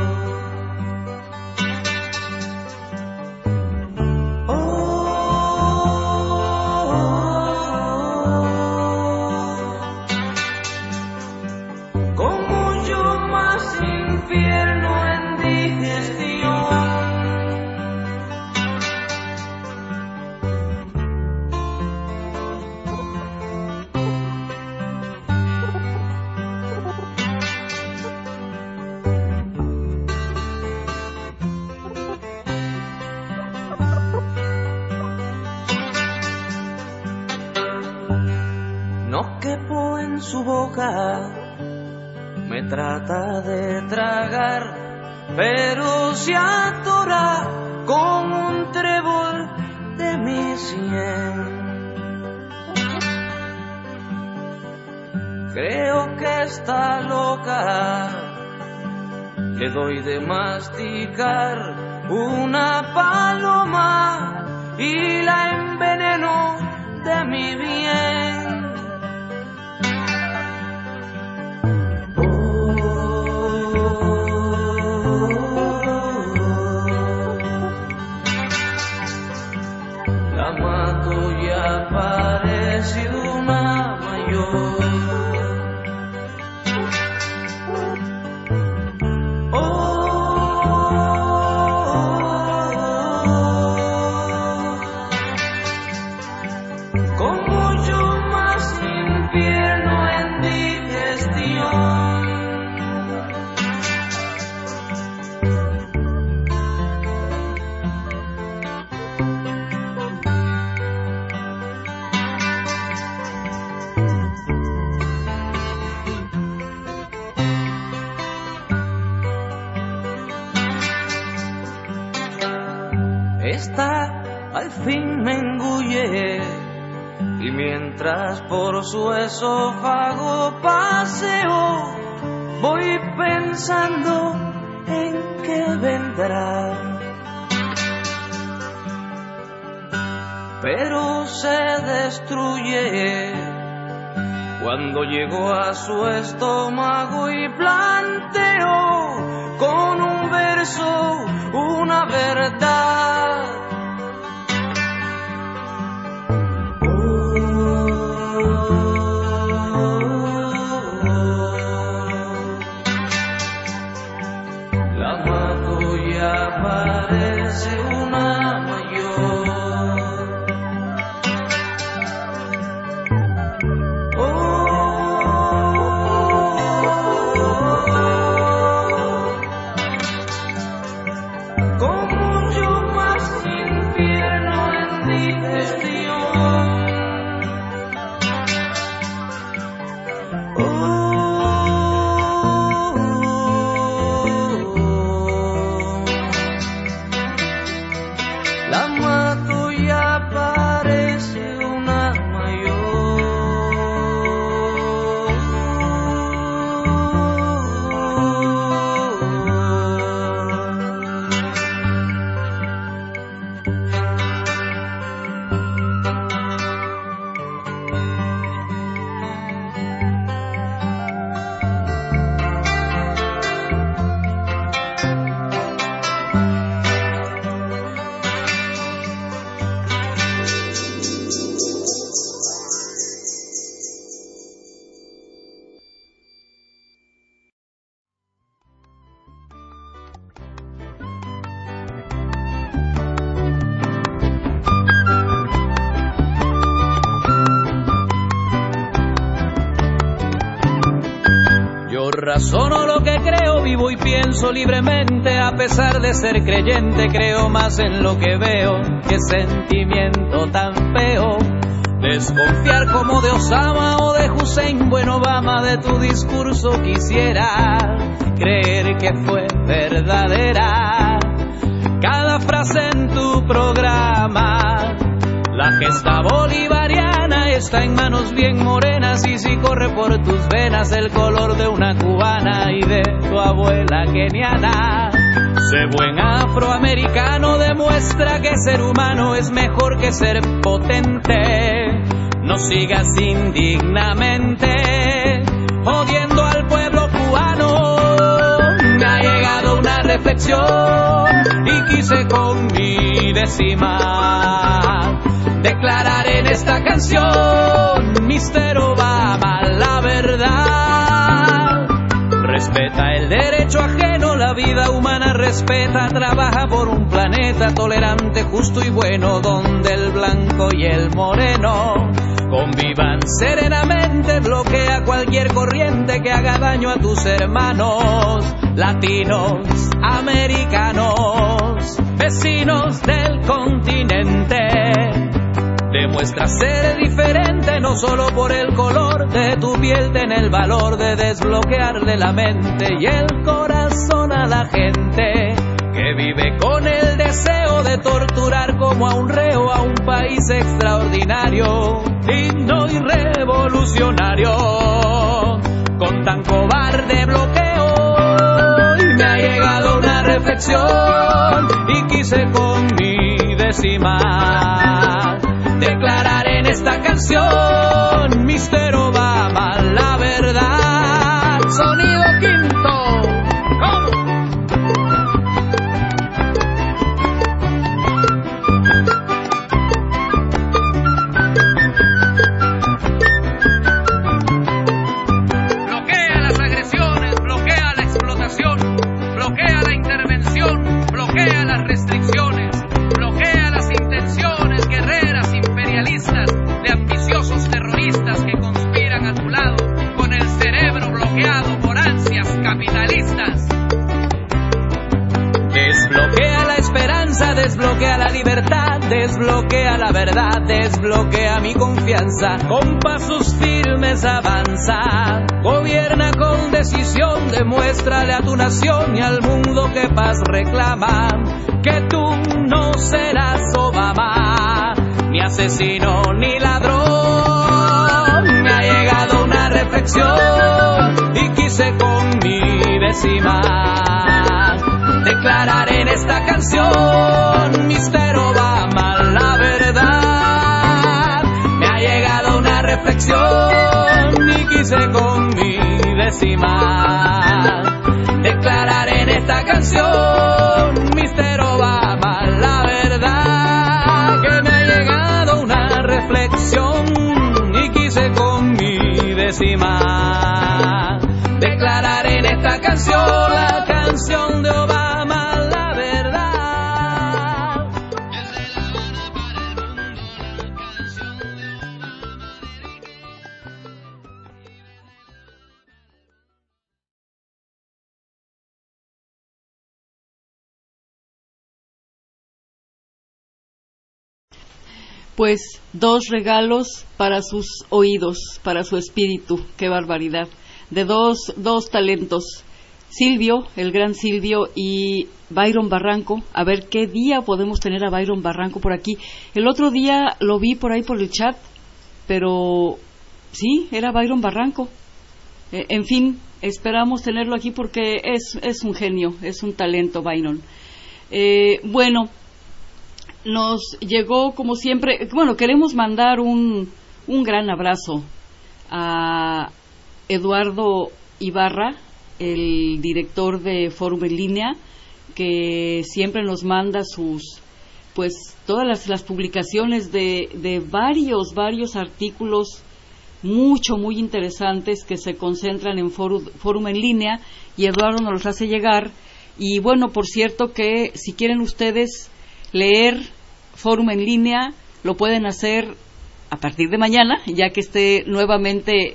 Como yo más infierno en digestión. No quepo en su boca, me trata de tragar, pero se atora con un trébol de mi sien. Creo que está loca, le doy de masticar una paloma y la enveneno de mi bien. La mato ya parece una mayor. Como yo más infierno en digestión. Esta al fin me engulle y mientras por su esófago paseo voy pensando en qué vendrá. Pero se destruye cuando llego a su estómago y planteo con un verso una verdad. La mato ya parece una mayor. Como Razono lo que creo, vivo y pienso libremente. A pesar de ser creyente, creo más en lo que veo. Qué sentimiento tan feo. Desconfiar como de Osama o de Hussein, buen Obama, de tu discurso quisiera creer que fue verdadera cada frase en tu programa. La gesta bolivariana está en manos bien morenas, y si corre por tus venas el color de una cubana y de tu abuela keniana. Sé buen afroamericano, demuestra que ser humano es mejor que ser potente. No sigas indignamente odiando al pueblo cubano. Me ha llegado una reflexión y quise con mi décima declarar en esta canción, Mr. Obama, la verdad. Respeta el derecho ajeno, la vida humana respeta, trabaja por un planeta tolerante, justo y bueno, donde el blanco y el moreno convivan serenamente. Bloquea cualquier corriente que haga daño a tus hermanos latinos, americanos, vecinos del continente. Demuestra ser diferente, no solo por el color de tu piel. Ten el valor de desbloquearle la mente y el corazón a la gente que vive con el deseo de torturar como a un reo a un país extraordinario, digno y revolucionario. Con tan cobarde bloqueo y me ha llegado una reflexión y quise con mi décima declarar en esta canción, Mr. Obama, la verdad. Sonido quinto. ¿Cómo? Bloquea las agresiones, bloquea la explotación, bloquea la intervención, bloquea las restricciones, bloquea las intenciones guerreras imperialistas de ambiciosos terroristas que conspiran a tu lado con el cerebro bloqueado por ansias capitalistas. Desbloquea la esperanza, desbloquea la libertad, desbloquea la verdad, desbloquea mi confianza. Con pasos firmes avanza, gobierna con decisión, demuéstrale a tu nación y al mundo que paz reclama, que tú no serás Obama, ni asesino ni ladrón. Me ha llegado una reflexión y quise con mi décima declarar en esta canción, Mr. Obama, la verdad. Me ha llegado una reflexión y quise con mi décima declarar en esta canción, Mr. Obama, la verdad. Que me ha llegado una reflexión y quise con mi décima declarar en esta canción, la canción de Obama, la verdad. Desde La Habana para el mundo, la canción de Obama. Pues 2 regalos para sus oídos, para su espíritu, qué barbaridad, de dos talentos, Silvio, el gran Silvio, y Byron Barranco. A ver qué día podemos tener a Byron Barranco por aquí. El otro día lo vi por ahí por el chat, pero sí, era Byron Barranco. En fin, esperamos tenerlo aquí porque es un genio, es un talento Byron. Bueno, nos llegó como siempre, bueno, queremos mandar un gran abrazo a Eduardo Ibarra, el director de Fórum en Línea, que siempre nos manda todas las publicaciones de varios artículos muy interesantes que se concentran en Fórum en Línea, y Eduardo nos los hace llegar. Y bueno, por cierto, que si quieren ustedes leer Fórum en Línea, lo pueden hacer a partir de mañana, ya que esté nuevamente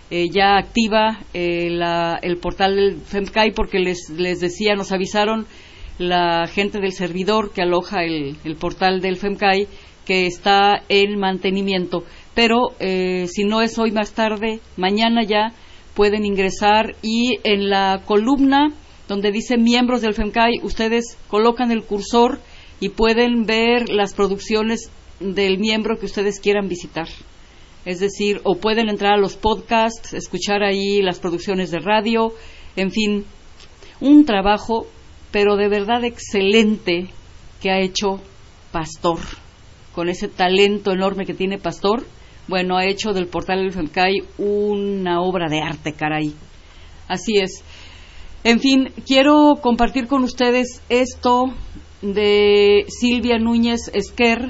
ya activa el portal del FEMCAI, porque les decía, nos avisaron la gente del servidor que aloja el portal del FEMCAI que está en mantenimiento, pero si no es hoy, más tarde, mañana ya pueden ingresar, y en la columna donde dice miembros del FEMCAI, ustedes colocan el cursor y pueden ver las producciones del miembro que ustedes quieran visitar. Es decir, o pueden entrar a los podcasts, escuchar ahí las producciones de radio, en fin, un trabajo, pero de verdad excelente, que ha hecho Pastor, con ese talento enorme que tiene Pastor. Bueno, ha hecho del portal del FEMCAI una obra de arte, caray. Así es. En fin, quiero compartir con ustedes esto de Silvia Núñez Esquer,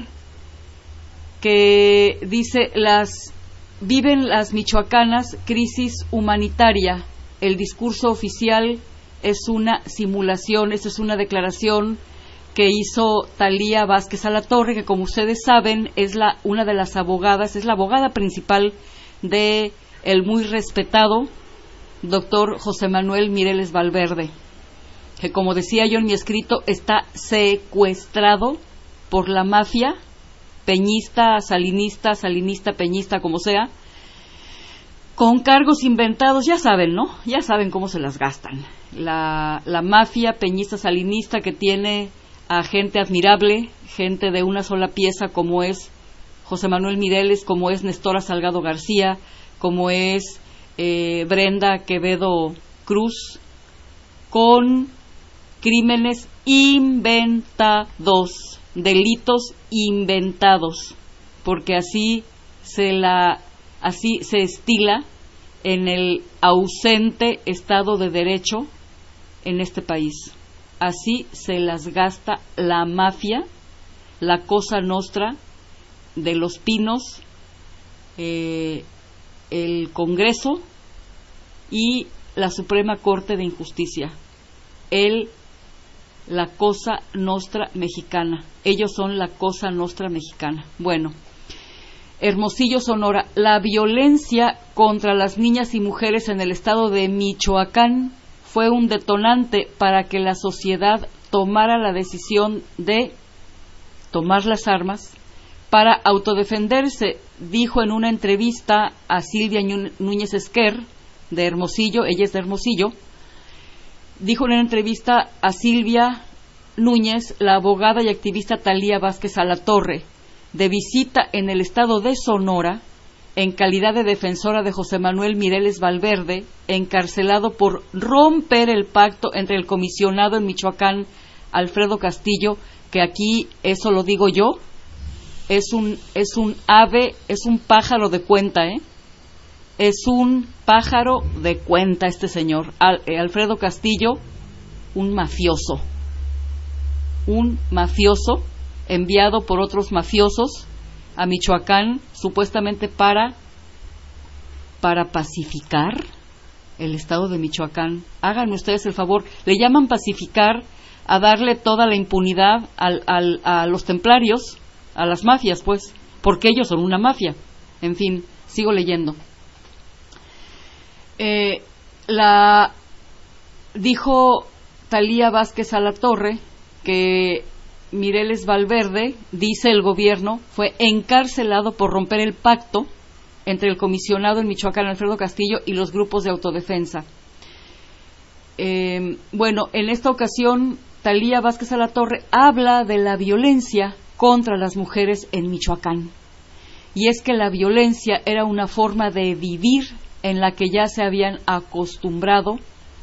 que dice: viven las michoacanas crisis humanitaria. El discurso oficial es una simulación. Esta es una declaración que hizo Talía Vázquez Alatorre, que, como ustedes saben, es una de las abogadas, es la abogada principal de el muy respetado doctor José Manuel Mireles Valverde, que, como decía yo en mi escrito, está secuestrado por la mafia peñista, salinista, peñista, como sea, con cargos inventados. Ya saben, ¿no? Ya saben cómo se las gastan. La mafia peñista, salinista, que tiene a gente admirable, gente de una sola pieza, como es José Manuel Mireles, como es Nestora Salgado García, como es Brenda Quevedo Cruz, con crímenes inventados, delitos inventados, porque así se estila en el ausente Estado de Derecho en este país. Así se las gasta la mafia, la Cosa Nostra de los Pinos, el Congreso y la Suprema Corte de Injusticia. La Cosa Nostra mexicana. Ellos son la Cosa Nostra mexicana. Bueno, Hermosillo, Sonora. La violencia contra las niñas y mujeres en el estado de Michoacán fue un detonante para que la sociedad tomara la decisión de tomar las armas para autodefenderse, dijo en una entrevista a Silvia Núñez Esquer, de Hermosillo. Ella es de Hermosillo. Dijo en una entrevista a Silvia Núñez, la abogada y activista Talía Vázquez Alatorre, de visita en el estado de Sonora, en calidad de defensora de José Manuel Mireles Valverde, encarcelado por romper el pacto entre el comisionado en Michoacán, Alfredo Castillo, que aquí, eso lo digo yo, es un ave, es un pájaro de cuenta, es un pájaro de cuenta este señor, Alfredo Castillo, un mafioso enviado por otros mafiosos a Michoacán, supuestamente para pacificar el estado de Michoacán. Háganme ustedes el favor, le llaman pacificar a darle toda la impunidad a los templarios, a las mafias, pues, porque ellos son una mafia. En fin, sigo leyendo. Dijo Talía Vázquez Alatorre que Mireles Valverde, dice el gobierno, fue encarcelado por romper el pacto entre el comisionado en Michoacán, Alfredo Castillo, y los grupos de autodefensa. Bueno, en esta ocasión, Talía Vázquez Alatorre habla de la violencia contra las mujeres en Michoacán. Y es que la violencia era una forma de vivir en la que ya se habían acostumbrado,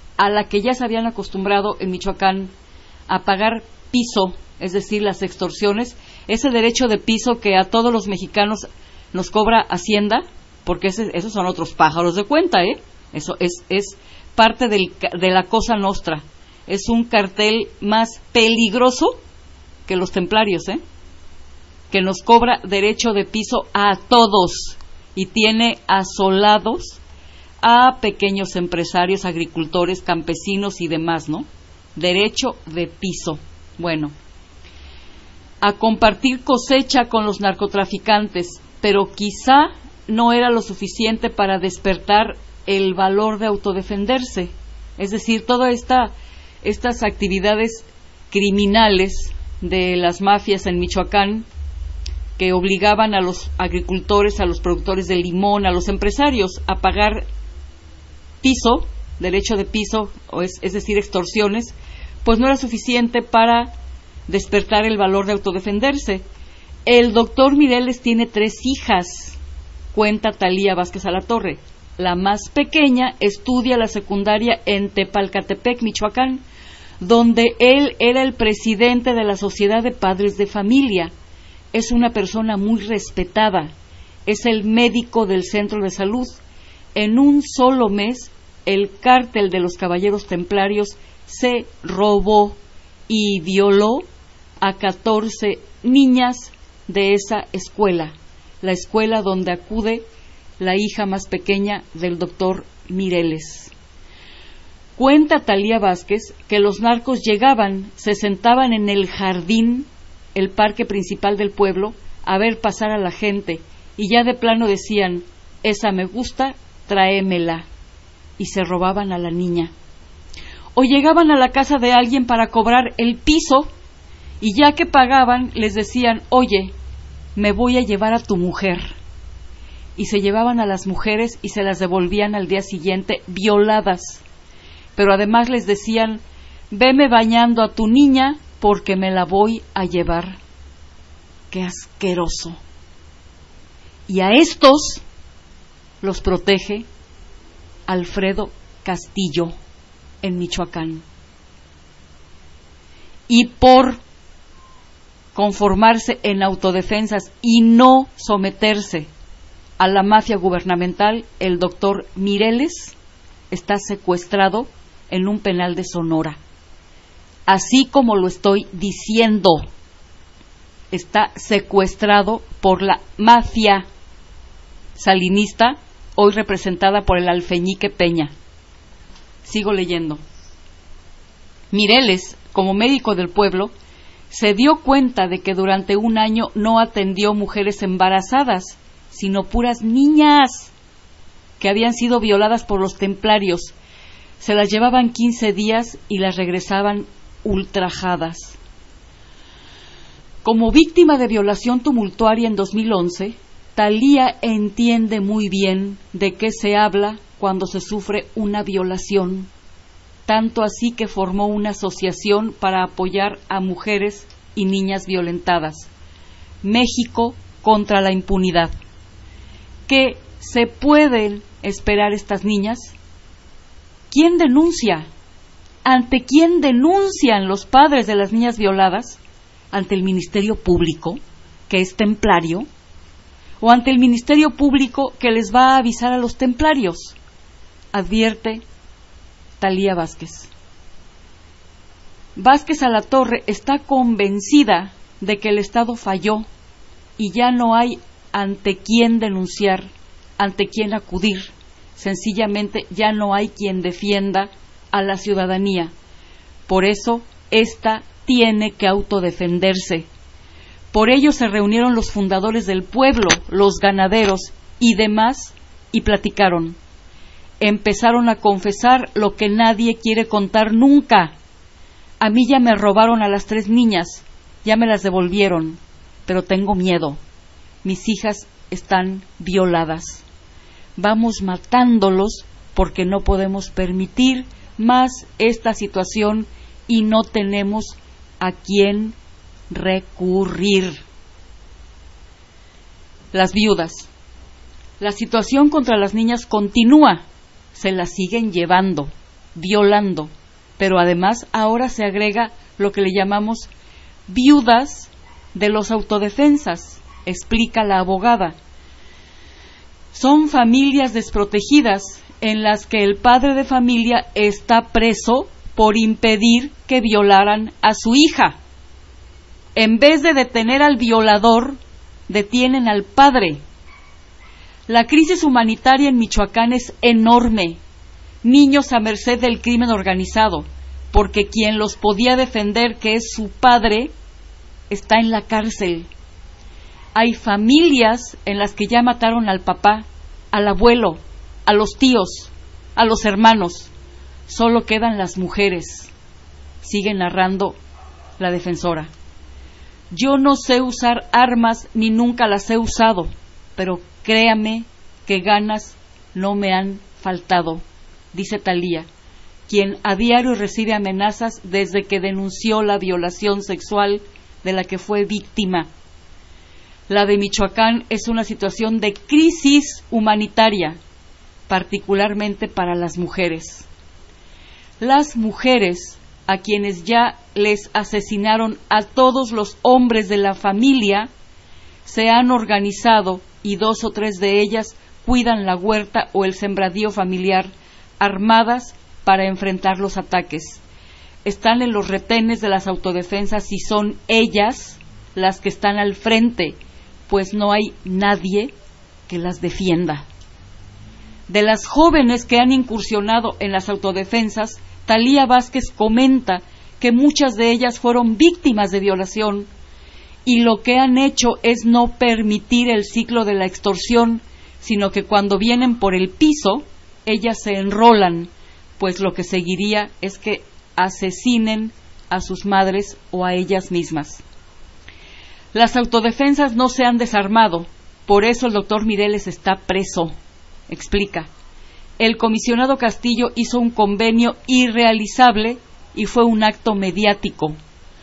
en Michoacán a pagar piso, es decir, las extorsiones, ese derecho de piso que a todos los mexicanos nos cobra Hacienda, porque esos son otros pájaros de cuenta, eso es parte de la Cosa Nostra, es un cartel más peligroso que los templarios, que nos cobra derecho de piso a todos y tiene asolados a pequeños empresarios, agricultores, campesinos y demás, ¿no? Derecho de piso. Bueno, a compartir cosecha con los narcotraficantes, pero quizá no era lo suficiente para despertar el valor de autodefenderse. Es decir, todas estas actividades criminales de las mafias en Michoacán, que obligaban a los agricultores, a los productores de limón, a los empresarios a pagar piso, derecho de piso, es decir, extorsiones, pues no era suficiente para despertar el valor de autodefenderse. El doctor Mireles tiene 3 hijas, cuenta Talía Vázquez Alatorre. La más pequeña estudia la secundaria en Tepalcatepec, Michoacán, donde él era el presidente de la Sociedad de Padres de Familia. Es una persona muy respetada, es el médico del centro de salud. En un solo mes, el cártel de los Caballeros Templarios se robó y violó a 14 niñas de esa escuela, la escuela donde acude la hija más pequeña del doctor Mireles. Cuenta Talía Vázquez que los narcos llegaban, se sentaban en el jardín, el parque principal del pueblo, a ver pasar a la gente, y ya de plano decían: esa me gusta, tráemela, y se robaban a la niña. O llegaban a la casa de alguien para cobrar el piso, y ya que pagaban les decían: oye, me voy a llevar a tu mujer, y se llevaban a las mujeres y se las devolvían al día siguiente violadas, pero además les decían: veme bañando a tu niña porque me la voy a llevar. ¡Qué asqueroso! Y a estos los protege Alfredo Castillo en Michoacán. Y por conformarse en autodefensas y no someterse a la mafia gubernamental, el doctor Mireles está secuestrado en un penal de Sonora. Así como lo estoy diciendo, está secuestrado por la mafia salinista, hoy representada por el alfeñique Peña. Sigo leyendo. Mireles, como médico del pueblo, se dio cuenta de que durante un año no atendió mujeres embarazadas, sino puras niñas que habían sido violadas por los templarios. Se las llevaban 15 días y las regresaban ultrajadas. Como víctima de violación tumultuaria en 2011, Talía entiende muy bien de qué se habla cuando se sufre una violación, tanto así que formó una asociación para apoyar a mujeres y niñas violentadas. México contra la impunidad. ¿Qué se pueden esperar estas niñas? ¿Quién denuncia? ¿Ante quién denuncian los padres de las niñas violadas? ¿Ante el Ministerio Público, que es templario? ¿O ante el Ministerio Público que les va a avisar a los templarios? Advierte Talía Vázquez. Vázquez Alatorre está convencida de que el Estado falló y ya no hay ante quién denunciar, ante quién acudir. Sencillamente ya no hay quien defienda a la ciudadanía. Por eso, ésta tiene que autodefenderse. Por ello se reunieron los fundadores del pueblo, los ganaderos y demás, y platicaron. Empezaron a confesar lo que nadie quiere contar nunca. A mí ya me robaron a las 3 niñas, ya me las devolvieron, pero tengo miedo. Mis hijas están violadas. Vamos matándolos porque no podemos permitir más esta situación y no tenemos a quién recurrir. Las viudas. La situación contra las niñas continúa. Se las siguen llevando, violando, pero además ahora se agrega lo que le llamamos viudas de los autodefensas, explica la abogada. Son familias desprotegidas en las que el padre de familia está preso por impedir que violaran a su hija. En vez de detener al violador, detienen al padre. La crisis humanitaria en Michoacán es enorme. Niños a merced del crimen organizado, porque quien los podía defender, que es su padre, está en la cárcel. Hay familias en las que ya mataron al papá, al abuelo, a los tíos, a los hermanos. Solo quedan las mujeres. Sigue narrando la defensora. Yo no sé usar armas ni nunca las he usado, pero créame que ganas no me han faltado, dice Talía, quien a diario recibe amenazas desde que denunció la violación sexual de la que fue víctima. La de Michoacán es una situación de crisis humanitaria, particularmente para las mujeres. Las mujeres, a quienes ya les asesinaron a todos los hombres de la familia, se han organizado y 2 o 3 de ellas cuidan la huerta o el sembradío familiar, armadas para enfrentar los ataques. Están en los retenes de las autodefensas y son ellas las que están al frente, pues no hay nadie que las defienda. De las jóvenes que han incursionado en las autodefensas, Talía Vázquez comenta que muchas de ellas fueron víctimas de violación y lo que han hecho es no permitir el ciclo de la extorsión, sino que cuando vienen por el piso, ellas se enrolan, pues lo que seguiría es que asesinen a sus madres o a ellas mismas. Las autodefensas no se han desarmado, por eso el doctor Mireles está preso, explica. El comisionado Castillo hizo un convenio irrealizable y fue un acto mediático.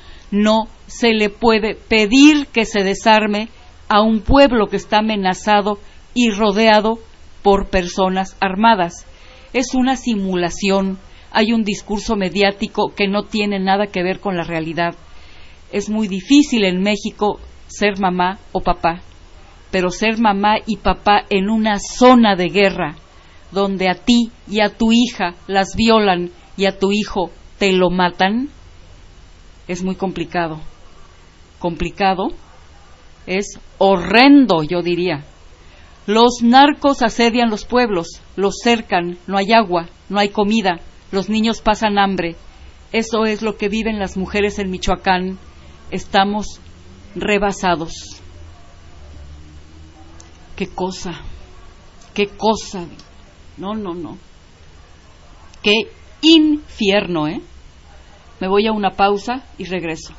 No se le puede pedir que se desarme a un pueblo que está amenazado y rodeado por personas armadas. Es una simulación, hay un discurso mediático que no tiene nada que ver con la realidad. Es muy difícil en México ser mamá o papá, pero ser mamá y papá en una zona de guerra, donde a ti y a tu hija las violan y a tu hijo te lo matan, es muy complicado. Complicado es horrendo, yo diría. Los narcos asedian los pueblos, los cercan, no hay agua, no hay comida, los niños pasan hambre. Eso es lo que viven las mujeres en Michoacán. Estamos rebasados. Qué cosa. No. Qué infierno, ¿eh? Me voy a una pausa y regreso.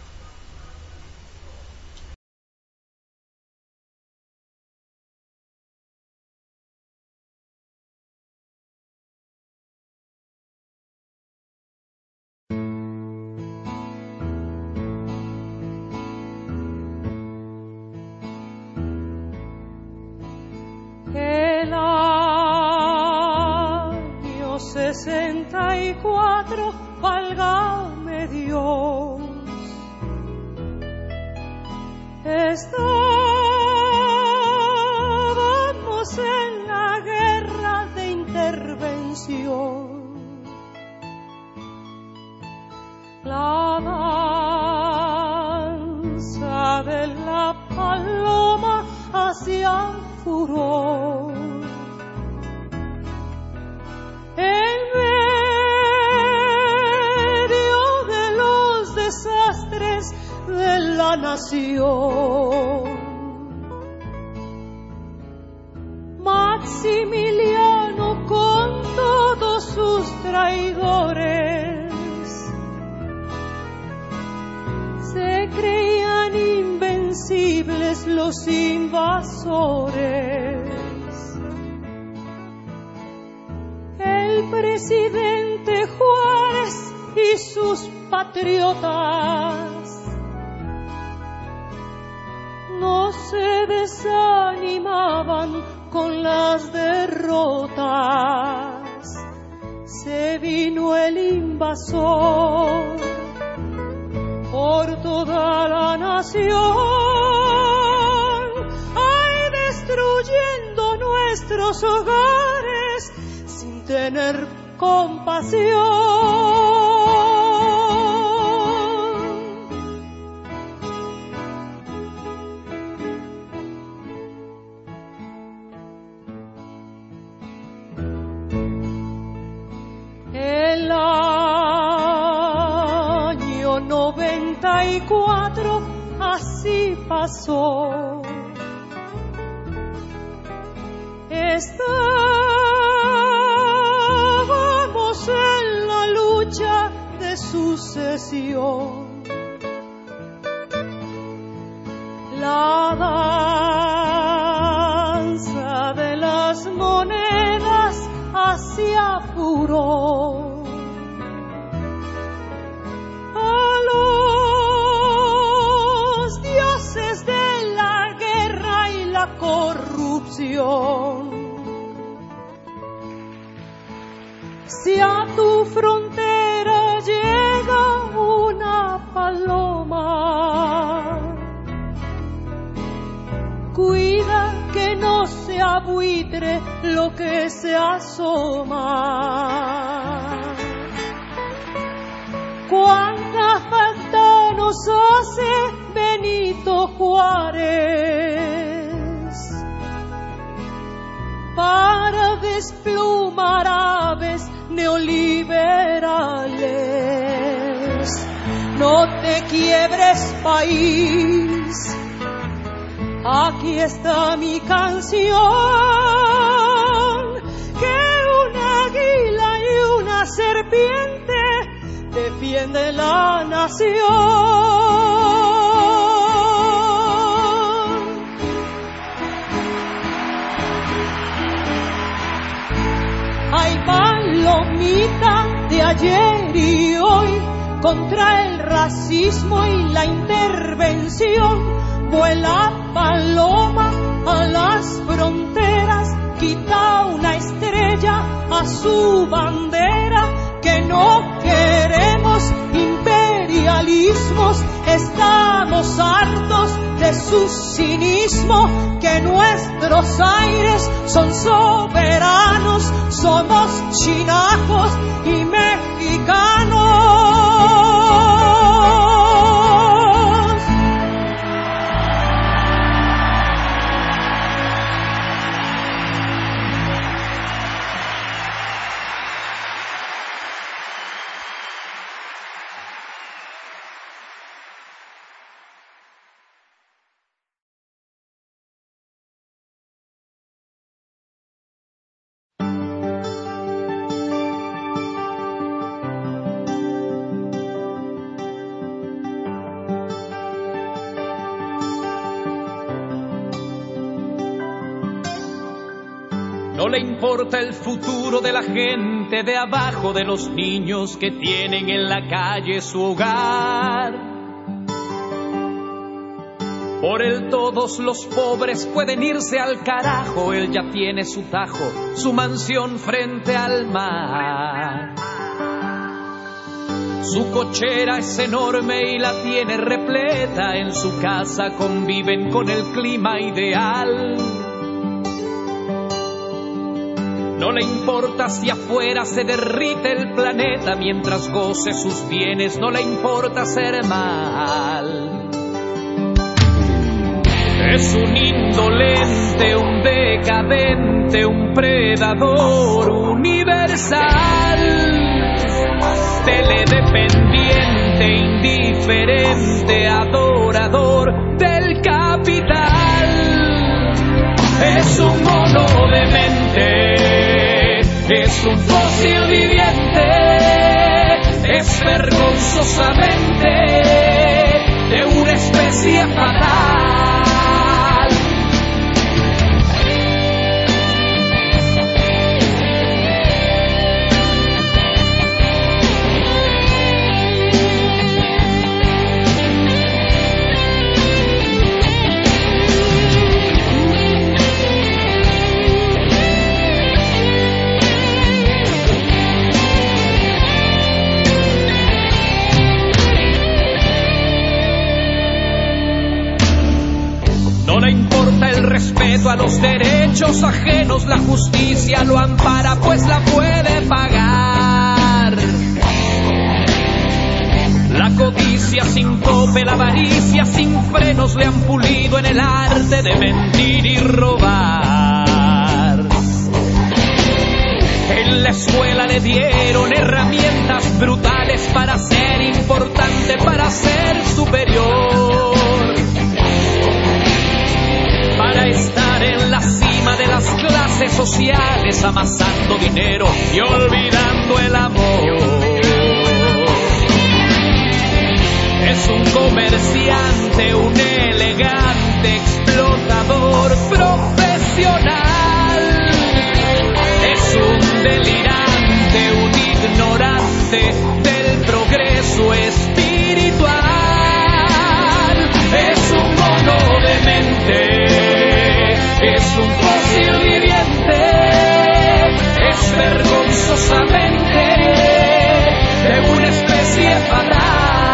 El año 64, válgame Dios, estábamos en la guerra de intervención. La danza de la paloma hacia furor. En medio de los desastres de la nación, Maximiliano con todos sus traidores se creían invencibles los invasores. El presidente Juárez y sus patriotas no se desanimaban con las derrotas. Se vino el invasor por toda la nación, ay, destruyendo nuestros hogares sin tener compasión. El año 94 así pasó. estábamos en la lucha de sucesión. La danza de las monedas hacía furor. A los dioses de la guerra y la corrupción. Si a tu frontera llega una paloma, cuida que no se abuitre lo que se asoma. Cuánta falta nos hace Benito Juárez para desplumar aves neoliberales. No te quiebres, país. Aquí está mi canción, que una águila y una serpiente defienden la nación. Hay palomita de ayer y hoy contra el racismo y la intervención. Vuela paloma a las fronteras, quita una estrella a su bandera, que no queremos imperialismos, estamos hartos de su cinismo, que nuestros aires son soberanos, somos chinacos y mexicanos. No le importa el futuro de la gente de abajo, de los niños que tienen en la calle su hogar. Por él todos los pobres pueden irse al carajo, él ya tiene su tajo, su mansión frente al mar. Su cochera es enorme y la tiene repleta, en su casa conviven con el clima ideal. No le importa si afuera se derrite el planeta, mientras goce sus bienes, no le importa ser mal. Es un indolente, un decadente, un predador universal. Teledependiente, indiferente, adorador del capital. Es un mono demente, es un fósil viviente, es vergonzosamente de una especie fatal. No le importa el respeto a los derechos ajenos, la justicia lo ampara pues la puede pagar. La codicia sin tope, la avaricia sin frenos le han pulido en el arte de mentir y robar. En la escuela le dieron herramientas brutales para ser importante, para ser superior, para estar en la cima de las clases clases sociales, amasando dinero y olvidando el amor. Es un comerciante, un elegante explotador profesional. Es un delirante, un ignorante del progreso espiritual. Es un mono demente, es un fósil viviente, es vergonzosamente de una especie fatal.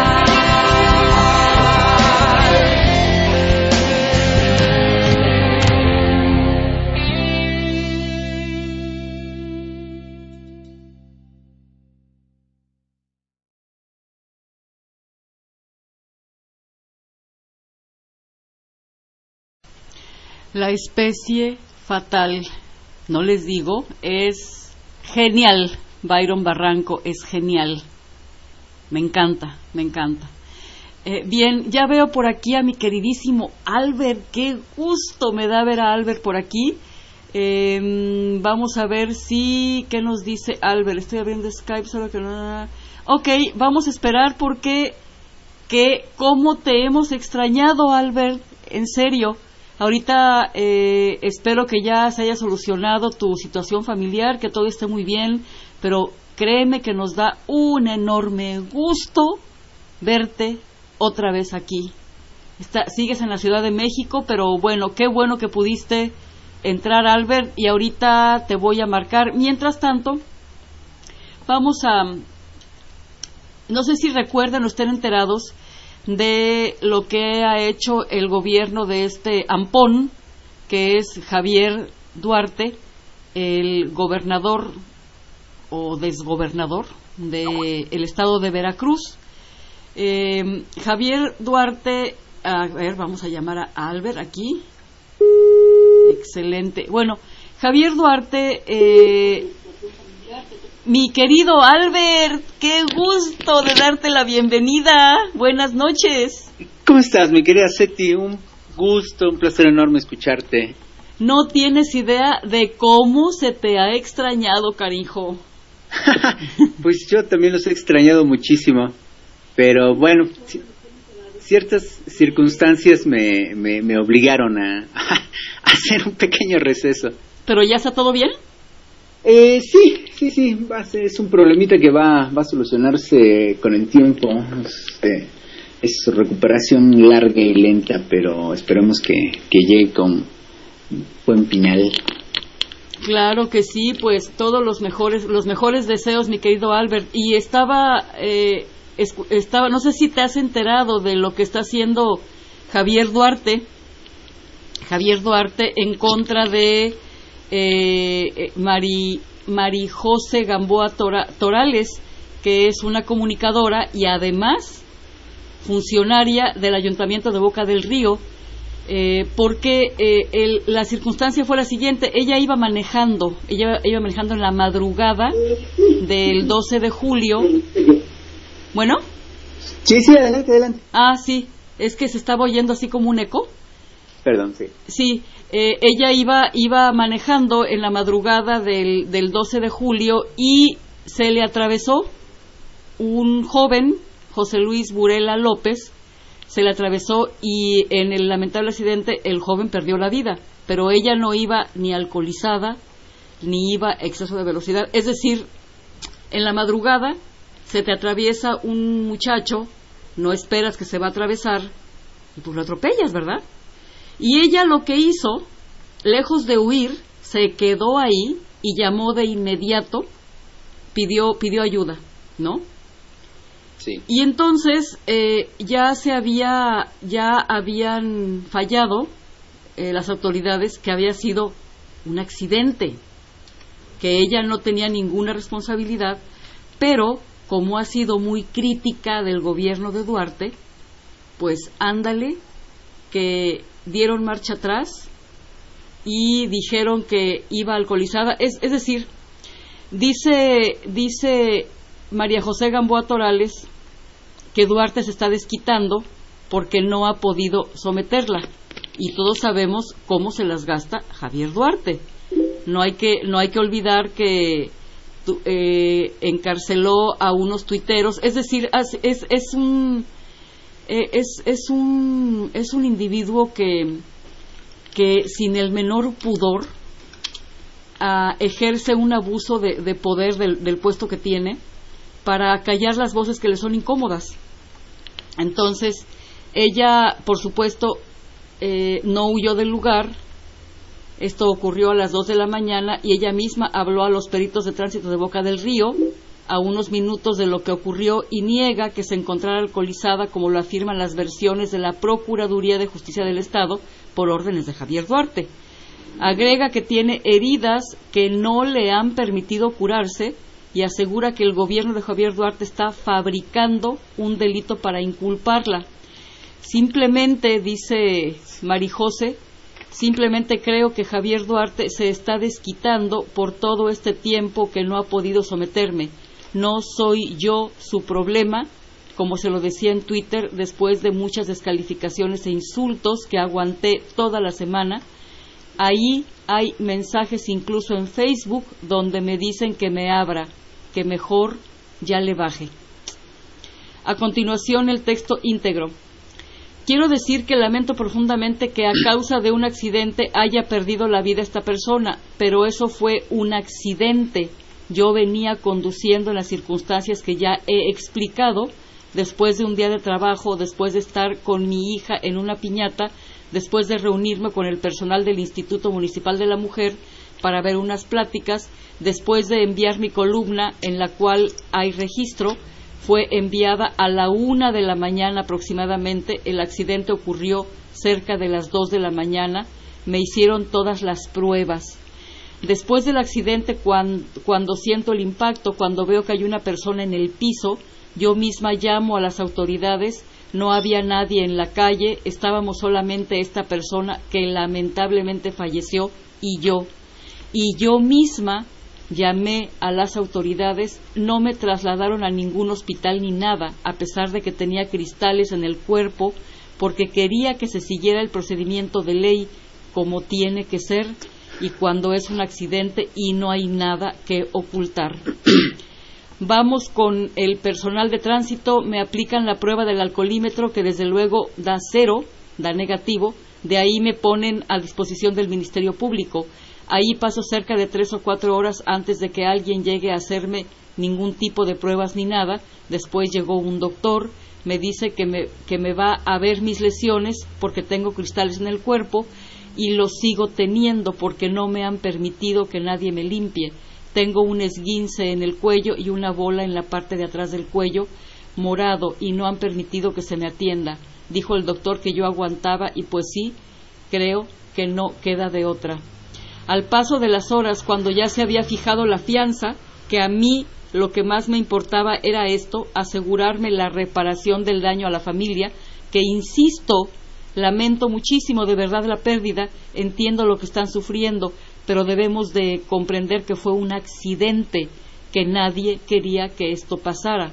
La especie fatal, no les digo, es genial. Byron Barranco es genial. Me encanta, me encanta. Bien, ya veo por aquí a mi queridísimo Albert. Qué gusto me da ver a Albert por aquí. Vamos a ver qué nos dice Albert. Estoy abriendo Skype, solo que no. Ok, vamos a esperar porque cómo te hemos extrañado, Albert. En serio. Ahorita espero que ya se haya solucionado tu situación familiar, que todo esté muy bien, pero créeme que nos da un enorme gusto verte otra vez aquí. Sigues en la Ciudad de México, pero bueno, qué bueno que pudiste entrar, Albert, y ahorita te voy a marcar. Mientras tanto, vamos a... No sé si recuerdan o estén enterados de lo que ha hecho el gobierno de este ampón, que es Javier Duarte, el gobernador o desgobernador del estado de Veracruz. Javier Duarte, a ver, vamos a llamar a Albert aquí. Excelente. Bueno, Javier Duarte, mi querido Albert, qué gusto de darte la bienvenida. Buenas noches. ¿Cómo estás, mi querida Seti? Un gusto, un placer enorme escucharte. No tienes idea de cómo se te ha extrañado, carijo. Pues yo también los he extrañado muchísimo, pero bueno, ciertas circunstancias me obligaron a hacer un pequeño receso. ¿Pero ya está todo bien? Sí, es un problemita que va a solucionarse con el tiempo. Es recuperación larga y lenta, pero esperemos que llegue con buen final. Claro que sí, pues todos los mejores deseos, mi querido Albert. Y estaba, no sé si te has enterado de lo que está haciendo Javier Duarte en contra de Mari José Gamboa Torales, que es una comunicadora y además funcionaria del Ayuntamiento de Boca del Río, porque la circunstancia fue la siguiente. Ella iba manejando en la madrugada del 12 de julio. ¿Bueno? Sí, adelante. Ah, sí, es que se estaba oyendo así como un eco. Perdón, sí. Sí, ella iba manejando en la madrugada del 12 de julio y se le atravesó un joven, José Luis Burela López, se le atravesó y en el lamentable accidente el joven perdió la vida, pero ella no iba ni alcoholizada ni iba a exceso de velocidad. Es decir, en la madrugada se te atraviesa un muchacho, no esperas que se va a atravesar y pues lo atropellas, ¿verdad? Y ella lo que hizo, lejos de huir, se quedó ahí y llamó de inmediato, pidió ayuda, ¿no? Sí. Y entonces ya habían fallado las autoridades, que había sido un accidente, que ella no tenía ninguna responsabilidad, pero como ha sido muy crítica del gobierno de Duarte, pues ándale, que dieron marcha atrás y dijeron que iba alcoholizada. Es decir, dice María José Gamboa Torales que Duarte se está desquitando porque no ha podido someterla, y todos sabemos cómo se las gasta Javier Duarte. No hay que olvidar que encarceló a unos tuiteros, es decir, es un individuo que sin el menor pudor ejerce un abuso de poder del puesto que tiene para callar las voces que le son incómodas. Entonces, ella, por supuesto, no huyó del lugar. Esto ocurrió a las 2 de la mañana y ella misma habló a los peritos de tránsito de Boca del Río a unos minutos de lo que ocurrió y niega que se encontrara alcoholizada, como lo afirman las versiones de la Procuraduría de Justicia del Estado por órdenes de Javier Duarte. Agrega que tiene heridas que no le han permitido curarse y asegura que el gobierno de Javier Duarte está fabricando un delito para inculparla. Simplemente, dice Marijose, simplemente creo que Javier Duarte se está desquitando por todo este tiempo que no ha podido someterme. No soy yo su problema, como se lo decía en Twitter, después de muchas descalificaciones e insultos que aguanté toda la semana. Ahí hay mensajes incluso en Facebook donde me dicen que me abra, que mejor ya le baje. A continuación, el texto íntegro. Quiero decir que lamento profundamente que a causa de un accidente haya perdido la vida esta persona, pero eso fue un accidente. Yo venía conduciendo en las circunstancias que ya he explicado, después de un día de trabajo, después de estar con mi hija en una piñata, después de reunirme con el personal del Instituto Municipal de la Mujer para ver unas pláticas, después de enviar mi columna en la cual hay registro. Fue enviada a la 1 de la mañana aproximadamente. El accidente ocurrió cerca de las 2 de la mañana. Me hicieron todas las pruebas. Después del accidente, cuando siento el impacto, cuando veo que hay una persona en el piso, yo misma llamo a las autoridades. No había nadie en la calle, estábamos solamente esta persona que lamentablemente falleció y yo. Y yo misma llamé a las autoridades, no me trasladaron a ningún hospital ni nada, a pesar de que tenía cristales en el cuerpo, porque quería que se siguiera el procedimiento de ley como tiene que ser, y cuando es un accidente y no hay nada que ocultar. Vamos con el personal de tránsito, me aplican la prueba del alcoholímetro, que desde luego da 0, da negativo, de ahí me ponen a disposición del Ministerio Público. Ahí paso cerca de 3 o 4 horas antes de que alguien llegue a hacerme ningún tipo de pruebas ni nada. Después llegó un doctor, me dice que me va a ver mis lesiones porque tengo cristales en el cuerpo y los sigo teniendo porque no me han permitido que nadie me limpie. Tengo un esguince en el cuello y una bola en la parte de atrás del cuello morado y no han permitido que se me atienda. Dijo el doctor que yo aguantaba y pues sí, creo que no queda de otra. Al paso de las horas, cuando ya se había fijado la fianza, que a mí lo que más me importaba era esto, asegurarme la reparación del daño a la familia, que insisto, lamento muchísimo de verdad la pérdida, entiendo lo que están sufriendo, pero debemos de comprender que fue un accidente, que nadie quería que esto pasara.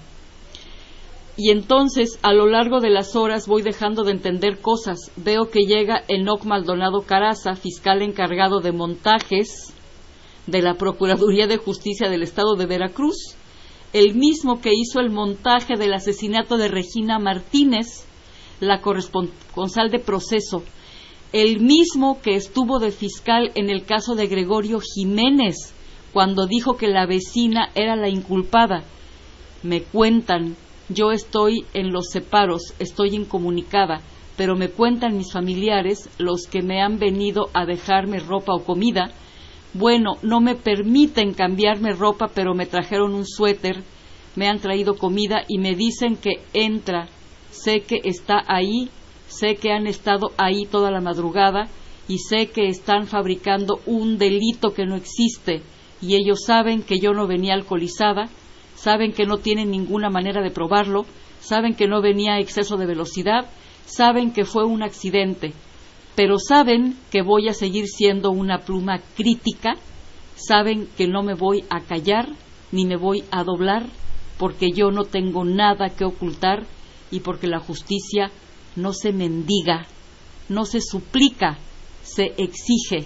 Y entonces, a lo largo de las horas, voy dejando de entender cosas. Veo que llega Enoc Maldonado Caraza, fiscal encargado de montajes de la Procuraduría de Justicia del Estado de Veracruz, el mismo que hizo el montaje del asesinato de Regina Martínez, la corresponsal de Proceso, el mismo que estuvo de fiscal en el caso de Gregorio Jiménez, cuando dijo que la vecina era la inculpada. Me cuentan, yo estoy en los separos, estoy incomunicada, pero me cuentan mis familiares, los que me han venido a dejarme ropa o comida. Bueno, no me permiten cambiarme ropa, pero me trajeron un suéter, me han traído comida y me dicen que entra. Sé que está ahí, sé que han estado ahí toda la madrugada y sé que están fabricando un delito que no existe y ellos saben que yo no venía alcoholizada, saben que no tienen ninguna manera de probarlo, saben que no venía a exceso de velocidad, saben que fue un accidente, pero saben que voy a seguir siendo una pluma crítica, saben que no me voy a callar ni me voy a doblar porque yo no tengo nada que ocultar y porque la justicia no se mendiga, no se suplica, se exige.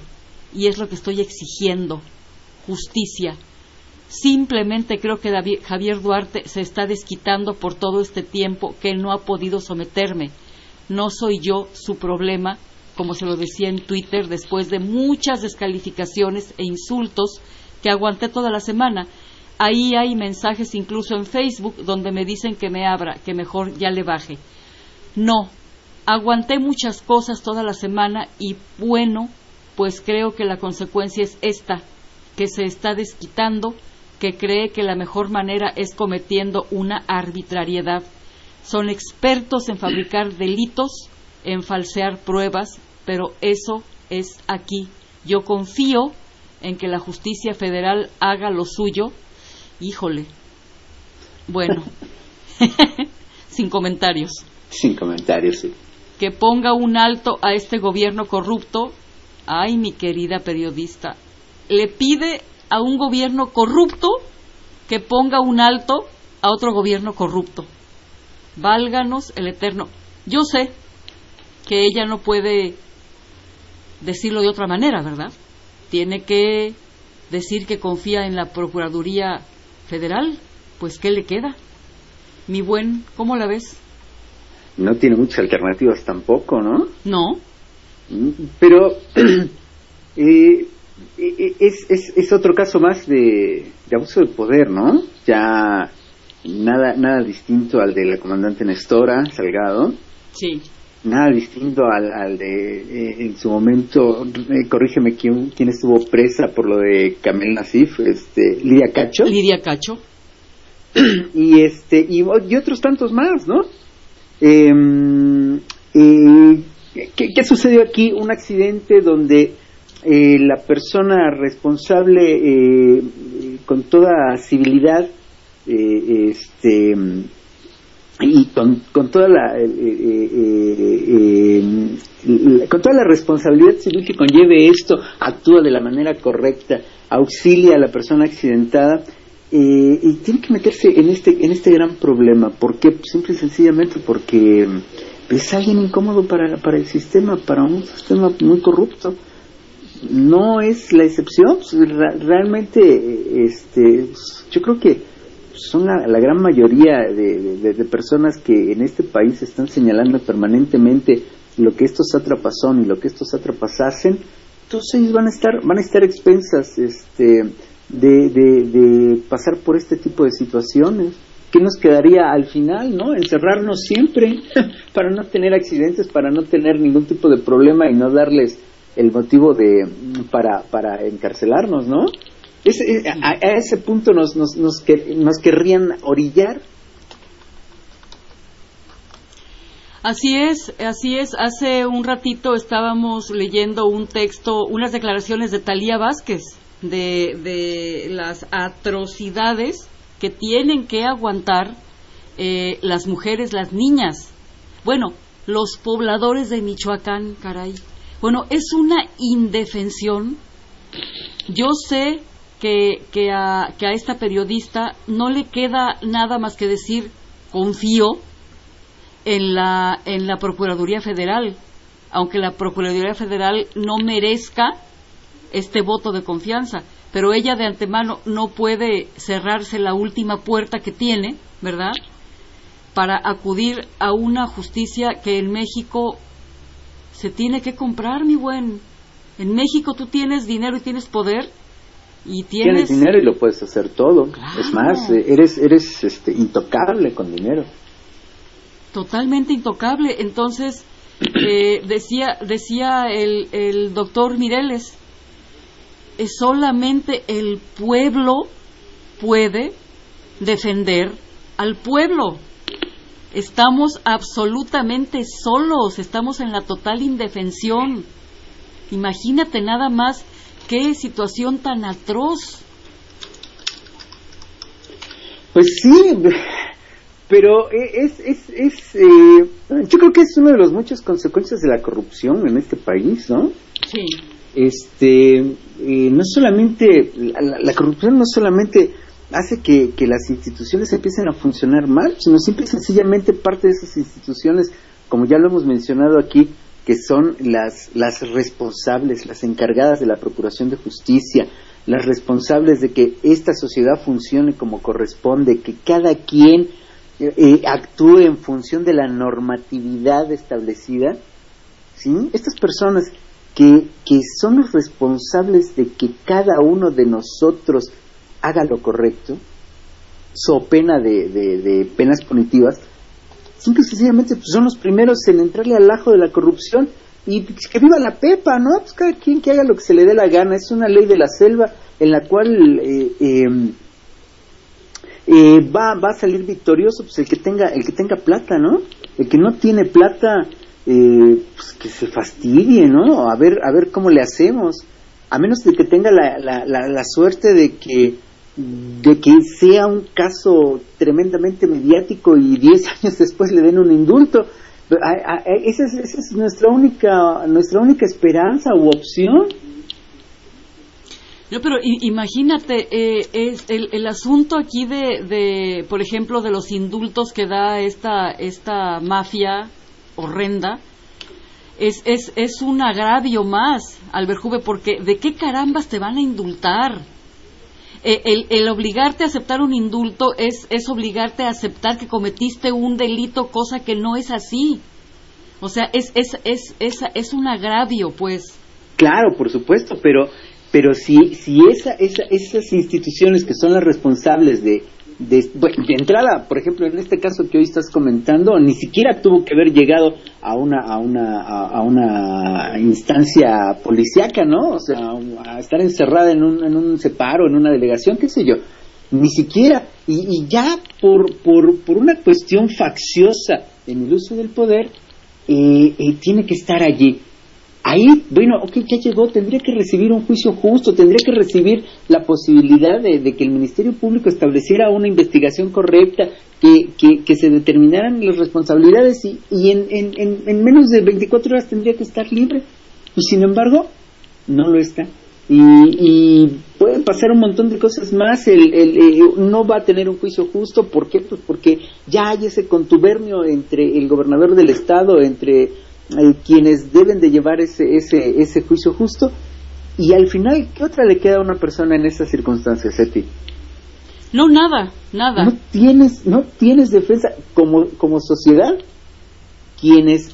y es lo que estoy exigiendo, justicia. Simplemente creo que Javier Duarte se está desquitando por todo este tiempo que él no ha podido someterme. No soy yo su problema, como se lo decía en Twitter, después de muchas descalificaciones e insultos que aguanté toda la semana. Ahí hay mensajes incluso en Facebook donde me dicen que me abra, que mejor ya le baje. No, aguanté muchas cosas toda la semana y bueno, pues creo que la consecuencia es esta, que se está desquitando, que cree que la mejor manera es cometiendo una arbitrariedad. Son expertos en fabricar delitos, en falsear pruebas, pero eso es aquí. Yo confío en que la justicia federal haga lo suyo. Híjole. Bueno, sin comentarios. Sin comentarios, sí. Que ponga un alto a este gobierno corrupto. Ay, mi querida periodista, le pide a un gobierno corrupto que ponga un alto a otro gobierno corrupto. Válganos el Eterno. Yo sé que ella no puede decirlo de otra manera, ¿verdad? Tiene que decir que confía en la Procuraduría Federal. Pues, ¿qué le queda? Mi buen, ¿cómo la ves? No tiene muchas alternativas tampoco, ¿no? No. Pero es otro caso más de abuso de poder, ¿no? Ya nada distinto al de la comandante Nestora Salgado. Sí. Nada distinto al de en su momento, corrígeme, quién estuvo presa por lo de Kamel Nasif, Lidia Cacho. Lidia Cacho. Y otros tantos más, ¿no? ¿Qué sucedió aquí? Un accidente donde la persona responsable, con toda civilidad, y con toda la responsabilidad civil que conlleve esto, actúa de la manera correcta, auxilia a la persona accidentada, y tiene que meterse en este gran problema. ¿Por qué? Simple y sencillamente porque es alguien incómodo para el sistema, para un sistema muy corrupto. No es la excepción. Realmente yo creo que son la gran mayoría de personas que en este país están señalando permanentemente lo que estos sátrapas son y lo que estos sátrapas hacen. Todos ellos van a estar expensas de pasar por este tipo de situaciones. ¿Qué nos quedaría al final, no? Encerrarnos siempre para no tener accidentes, para no tener ningún tipo de problema y no darles el motivo para encarcelarnos, ¿no? A ese punto nos querrían orillar. Así es. Hace un ratito estábamos leyendo un texto, unas declaraciones de Thalía Vázquez de las atrocidades que tienen que aguantar las mujeres, las niñas. Bueno, los pobladores de Michoacán, caray. Bueno, es una indefensión. Yo sé que a esta periodista no le queda nada más que decir confío en la Procuraduría Federal, aunque la Procuraduría Federal no merezca este voto de confianza, pero ella de antemano no puede cerrarse la última puerta que tiene, ¿verdad?, para acudir a una justicia que en México se tiene que comprar, mi buen. En México tú tienes dinero y tienes poder y tienes dinero y lo puedes hacer todo. Claro. Es más, eres intocable con dinero. Totalmente intocable. Entonces decía el doctor Mireles, solamente el pueblo puede defender al pueblo. Estamos absolutamente solos, estamos en la total indefensión. Imagínate nada más qué situación tan atroz. Pues sí, pero yo creo que es una de las muchas consecuencias de la corrupción en este país, ¿no? Sí. No solamente la corrupción no solamente hace que las instituciones empiecen a funcionar mal, sino simple y sencillamente parte de esas instituciones, como ya lo hemos mencionado aquí, que son las responsables, las encargadas de la procuración de justicia, las responsables de que esta sociedad funcione como corresponde, que cada quien actúe en función de la normatividad establecida, ¿sí? Estas personas que son los responsables de que cada uno de nosotros haga lo correcto, so pena de penas punitivas, simple y sencillamente pues, son los primeros en entrarle al ajo de la corrupción. Y que viva la Pepa, ¿no? Pues cada quien que haga lo que se le dé la gana. Es una ley de la selva en la cual va a salir victorioso pues el que tenga plata, ¿no? El que no tiene plata, pues que se fastidie, ¿no? A ver cómo le hacemos. A menos de que tenga la suerte de que sea un caso tremendamente mediático y 10 años después le den un indulto. Esa es nuestra única esperanza u opción. No, pero imagínate, es el asunto aquí de, por ejemplo, de los indultos que da esta mafia horrenda, es un agravio más, Alberjube, porque ¿de qué carambas te van a indultar? El obligarte a aceptar un indulto es obligarte a aceptar que cometiste un delito, cosa que no es así. O sea, es un agravio, pues. Claro, por supuesto, pero si esas instituciones que son las responsables de entrada, por ejemplo, en este caso que hoy estás comentando, ni siquiera tuvo que haber llegado a una instancia policíaca, ¿no? O sea, a estar encerrada en un separo, en una delegación, qué sé yo, ni siquiera, y ya por una cuestión facciosa en el uso del poder, tiene que estar allí. Ahí, bueno, ok, ya llegó, tendría que recibir un juicio justo, tendría que recibir la posibilidad de que el Ministerio Público estableciera una investigación correcta, que se determinaran las responsabilidades y en menos de 24 horas tendría que estar libre. Y sin embargo, no lo está. Y pueden pasar un montón de cosas más. No va a tener un juicio justo. ¿Por qué? Pues porque ya hay ese contubernio entre el gobernador del estado, entre quienes deben de llevar ese juicio justo, y al final, ¿qué otra le queda a una persona en esas circunstancias, Eti? No, nada. No tienes defensa como sociedad. Quienes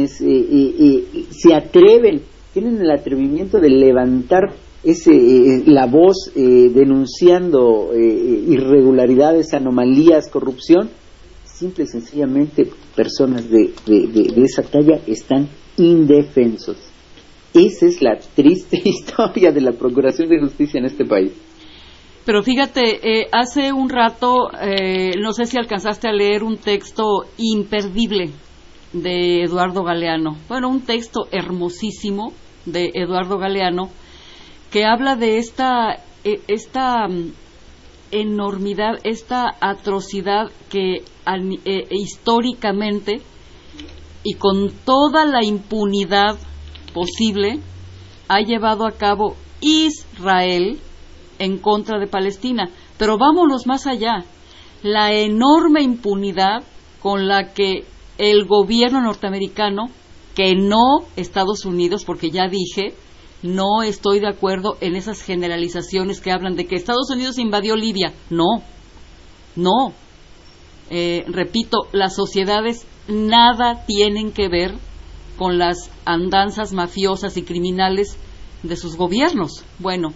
se atreven, tienen el atrevimiento de levantar la voz denunciando irregularidades, anomalías, corrupción, simple y sencillamente personas de esa talla están indefensos. Esa es la triste historia de la Procuración de Justicia en este país. Pero fíjate, hace un rato, no sé si alcanzaste a leer un texto imperdible de Eduardo Galeano. Bueno, un texto hermosísimo de Eduardo Galeano que habla de esta enormidad, esta atrocidad que históricamente y con toda la impunidad posible ha llevado a cabo Israel en contra de Palestina. Pero vámonos más allá, la enorme impunidad con la que el gobierno norteamericano, que no Estados Unidos, porque ya dije, no estoy de acuerdo en esas generalizaciones que hablan de que Estados Unidos invadió Libia. No. Repito, las sociedades nada tienen que ver con las andanzas mafiosas y criminales de sus gobiernos. Bueno,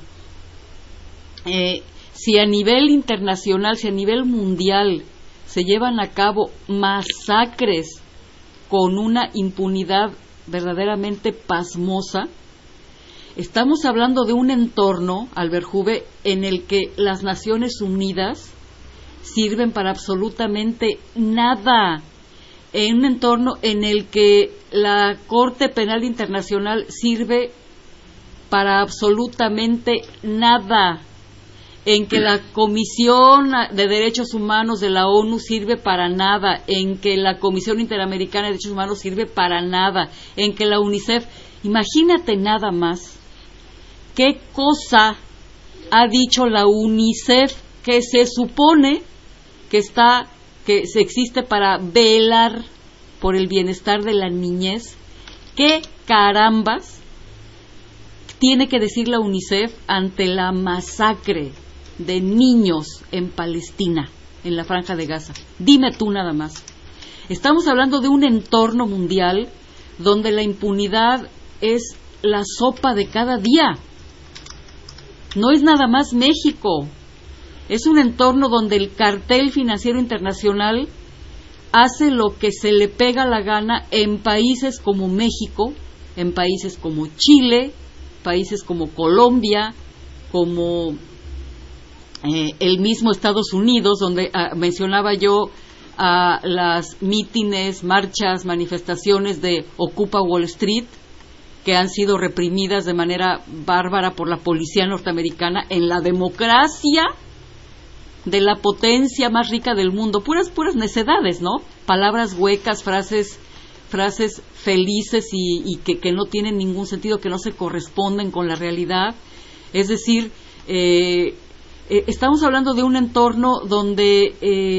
si a nivel internacional, si a nivel mundial se llevan a cabo masacres con una impunidad verdaderamente pasmosa, estamos hablando de un entorno, Alberjube, en el que las Naciones Unidas sirven para absolutamente nada, en un entorno en el que la Corte Penal Internacional sirve para absolutamente nada, en que la Comisión de Derechos Humanos de la ONU sirve para nada, en que la Comisión Interamericana de Derechos Humanos sirve para nada, en que la UNICEF, imagínate nada más, ¿qué cosa ha dicho la UNICEF que se supone que existe para velar por el bienestar de la niñez ¿Qué carambas tiene que decir la UNICEF ante la masacre de niños en Palestina, en la Franja de Gaza? Dime tú nada más. Estamos hablando de un entorno mundial donde la impunidad es la sopa de cada día. No es nada más México. Es un entorno donde el cartel financiero internacional hace lo que se le pega la gana en países como México, en países como Chile, países como Colombia, como el mismo Estados Unidos, donde mencionaba yo a las mítines, marchas, manifestaciones de Ocupa Wall Street, que han sido reprimidas de manera bárbara por la policía norteamericana en la democracia de la potencia más rica del mundo. Puras necedades, ¿no? Palabras huecas, frases felices y que no tienen ningún sentido, que no se corresponden con la realidad. Es decir, estamos hablando de un entorno donde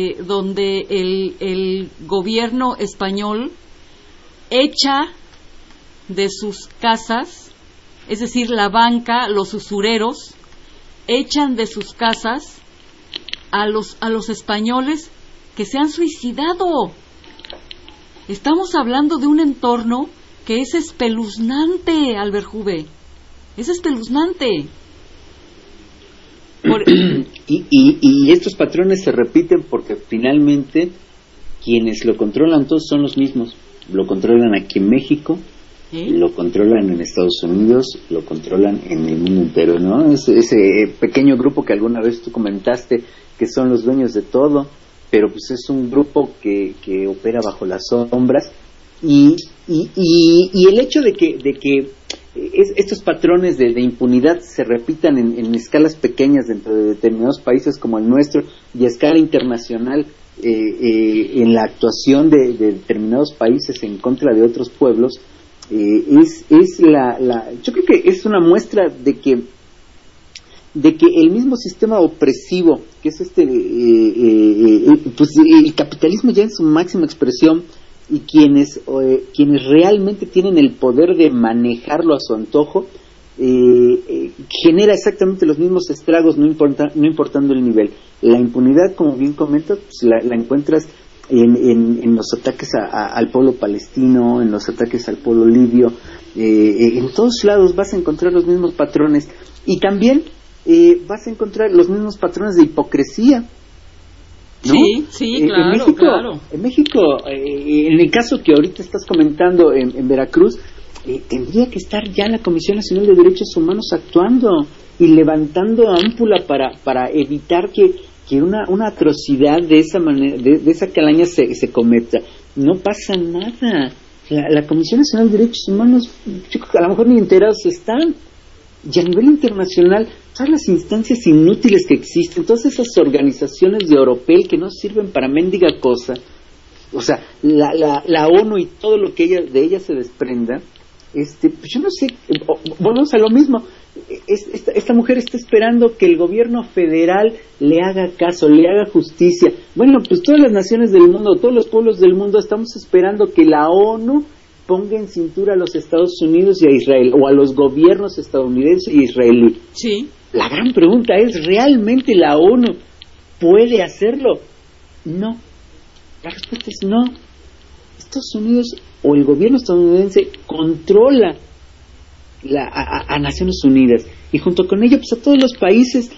el gobierno español echa de sus casas, es decir, la banca, los usureros, echan de sus casas a los españoles que se han suicidado. Estamos hablando de un entorno que es espeluznante, Alberjube. Es espeluznante. Y estos patrones se repiten porque finalmente quienes lo controlan todos son los mismos. Lo controlan aquí en México, lo controlan en Estados Unidos, lo controlan en el mundo entero, ¿no? Ese pequeño grupo que alguna vez tú comentaste que son los dueños de todo, pero pues es un grupo que opera bajo las sombras y el hecho de que estos patrones de impunidad se repitan en escalas pequeñas dentro de determinados países como el nuestro y a escala internacional en la actuación de determinados países en contra de otros pueblos, yo creo que es una muestra de que el mismo sistema opresivo que es pues el capitalismo ya en su máxima expresión, y quienes realmente tienen el poder de manejarlo a su antojo, genera exactamente los mismos estragos, no importando el nivel. La impunidad, como bien comentas, pues la encuentras en los ataques al pueblo palestino, en los ataques al pueblo libio, en todos lados vas a encontrar los mismos patrones, y también vas a encontrar los mismos patrones de hipocresía, ¿no? Sí, claro, en México, en el caso que ahorita estás comentando en Veracruz, tendría que estar ya la Comisión Nacional de Derechos Humanos actuando y levantando ámpula para evitar que una atrocidad de esa manera, de esa calaña se cometa. No pasa nada. La Comisión Nacional de Derechos Humanos, yo creo que a lo mejor ni enterados están. Y a nivel internacional, todas las instancias inútiles que existen, todas esas organizaciones de oropel que no sirven para mendiga cosa, o sea, la ONU y todo lo que de ella se desprenda, pues yo no sé, volvemos a lo mismo. Esta mujer está esperando que el gobierno federal le haga caso, le haga justicia. Bueno, pues todas las naciones del mundo, todos los pueblos del mundo estamos esperando que la ONU ponga en cintura a los Estados Unidos y a Israel, o a los gobiernos estadounidense y israelí. Sí. La gran pregunta es, ¿realmente la ONU puede hacerlo? No. La respuesta es no. Estados Unidos o el gobierno estadounidense controla a Naciones Unidas, y junto con ello pues a todos los países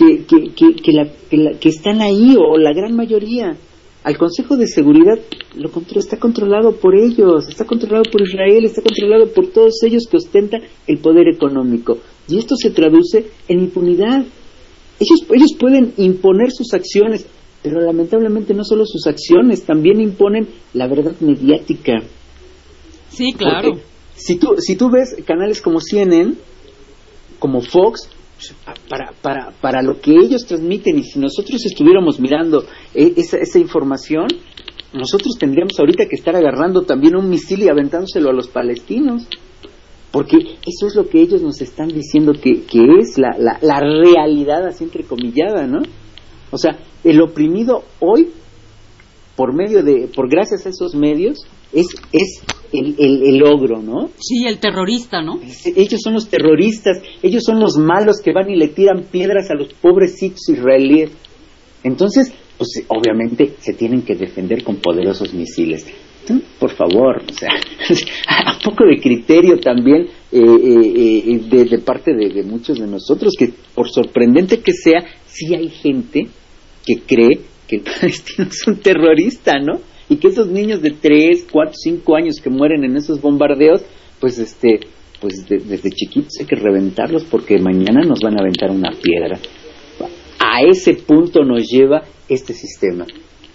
que están ahí, o la gran mayoría. Al Consejo de Seguridad está controlado por ellos, está controlado por Israel, está controlado por todos ellos que ostentan el poder económico, y esto se traduce en impunidad. Ellos pueden imponer sus acciones, pero lamentablemente no solo sus acciones, también imponen la verdad mediática. Sí, claro. Porque si tú ves canales como CNN, como Fox, para lo que ellos transmiten, y si nosotros estuviéramos mirando esa información, nosotros tendríamos ahorita que estar agarrando también un misil y aventándoselo a los palestinos, porque eso es lo que ellos nos están diciendo que es la realidad, así entrecomillada, ¿no? O sea, el oprimido hoy, por gracias a esos medios, es el ogro, ¿no? Sí, el terrorista, ¿no? Ellos son los terroristas, ellos son los malos que van y le tiran piedras a los pobrecitos israelíes. Entonces, pues obviamente se tienen que defender con poderosos misiles. Entonces, por favor, o sea, a poco de criterio también de parte de muchos de nosotros, que por sorprendente que sea, sí hay gente que cree que el palestino es un terrorista, ¿no? Y que esos niños de 3, 4, 5 años que mueren en esos bombardeos, pues desde chiquitos hay que reventarlos porque mañana nos van a aventar una piedra. A ese punto nos lleva este sistema.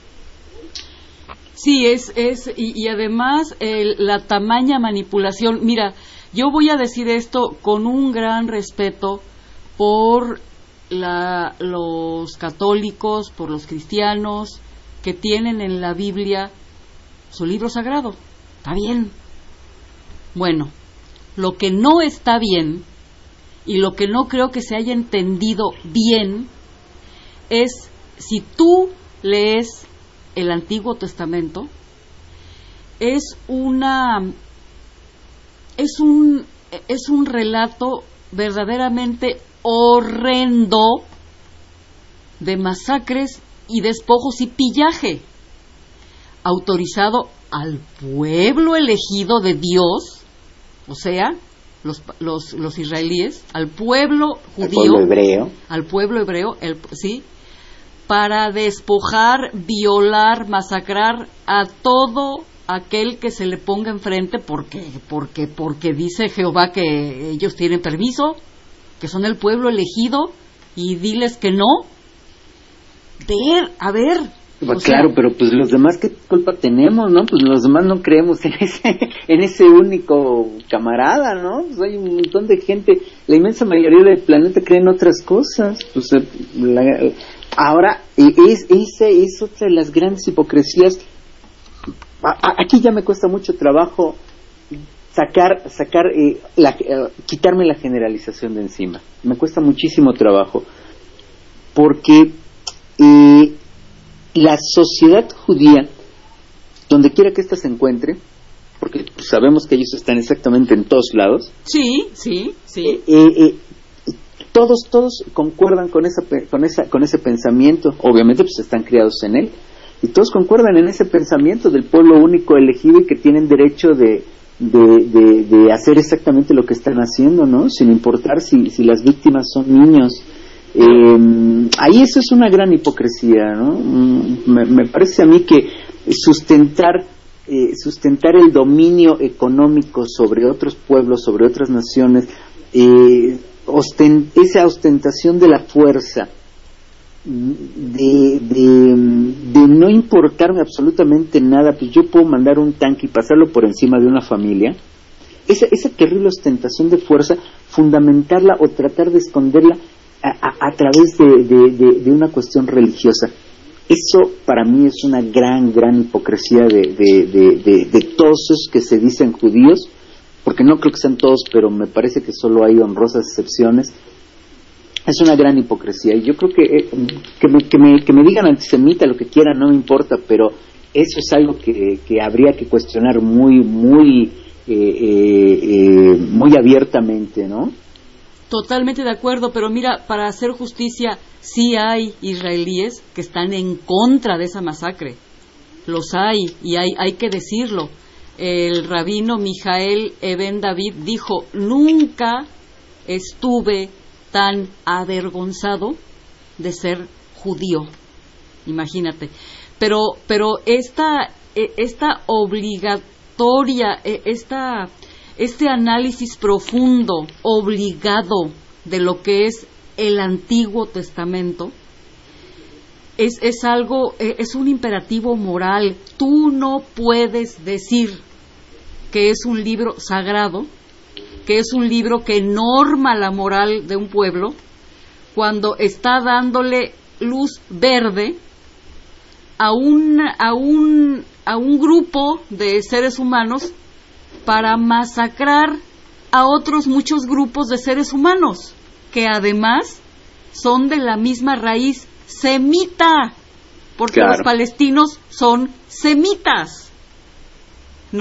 Sí, y además la tamaña manipulación. Mira, yo voy a decir esto con un gran respeto por los católicos, por los cristianos que tienen en la Biblia su libro sagrado. Está bien. Bueno, lo que no está bien y lo que no creo que se haya entendido bien es si tú lees el Antiguo Testamento, es un relato verdaderamente horrendo de masacres y despojos y pillaje, autorizado al pueblo elegido de Dios, o sea, los israelíes, al pueblo judío, al pueblo hebreo, sí, para despojar, violar, masacrar a todo aquel que se le ponga enfrente, porque dice Jehová que ellos tienen permiso, que son el pueblo elegido, y diles que no. A ver. Pues claro, pero pues los demás, ¿qué culpa tenemos, no? Pues los demás no creemos en ese único camarada, ¿no? Pues hay un montón de gente, la inmensa mayoría del planeta cree en otras cosas. Pues ahora, es otra de las grandes hipocresías. Aquí ya me cuesta mucho trabajo quitarme la generalización de encima. Me cuesta muchísimo trabajo, porque la sociedad judía, donde quiera que ésta se encuentre, porque sabemos que ellos están exactamente en todos lados. Sí. Todos concuerdan con ese pensamiento. Obviamente, pues están criados en él, y todos concuerdan en ese pensamiento del pueblo único elegido y que tienen derecho de hacer exactamente lo que están haciendo, ¿no? Sin importar si las víctimas son niños. Ahí eso es una gran hipocresía, ¿no? Me parece a mí que sustentar el dominio económico sobre otros pueblos, sobre otras naciones, esa ostentación de la fuerza, de no importarme absolutamente nada, pues yo puedo mandar un tanque y pasarlo por encima de una familia. Esa terrible ostentación de fuerza, fundamentarla o tratar de esconderla a través de una cuestión religiosa. Eso para mí es una gran hipocresía de todos esos que se dicen judíos, porque no creo que sean todos, pero me parece que solo hay honrosas excepciones. Es una gran hipocresía, y yo creo que me digan antisemita lo que quieran, no me importa, pero eso es algo que habría que cuestionar muy abiertamente, ¿no? Totalmente de acuerdo, pero mira, para hacer justicia, sí hay israelíes que están en contra de esa masacre. Los hay, y hay que decirlo. El rabino Mijael Eben David dijo: nunca estuve tan avergonzado de ser judío. Imagínate. Pero esta obligatoria, este análisis profundo, obligado de lo que es el Antiguo Testamento, es algo, es un imperativo moral. Tú no puedes decir que es un libro sagrado, que es un libro que norma la moral de un pueblo, cuando está dándole luz verde a un grupo de seres humanos para masacrar a otros muchos grupos de seres humanos, que además son de la misma raíz semita, porque claro, los palestinos son semitas, ¿no?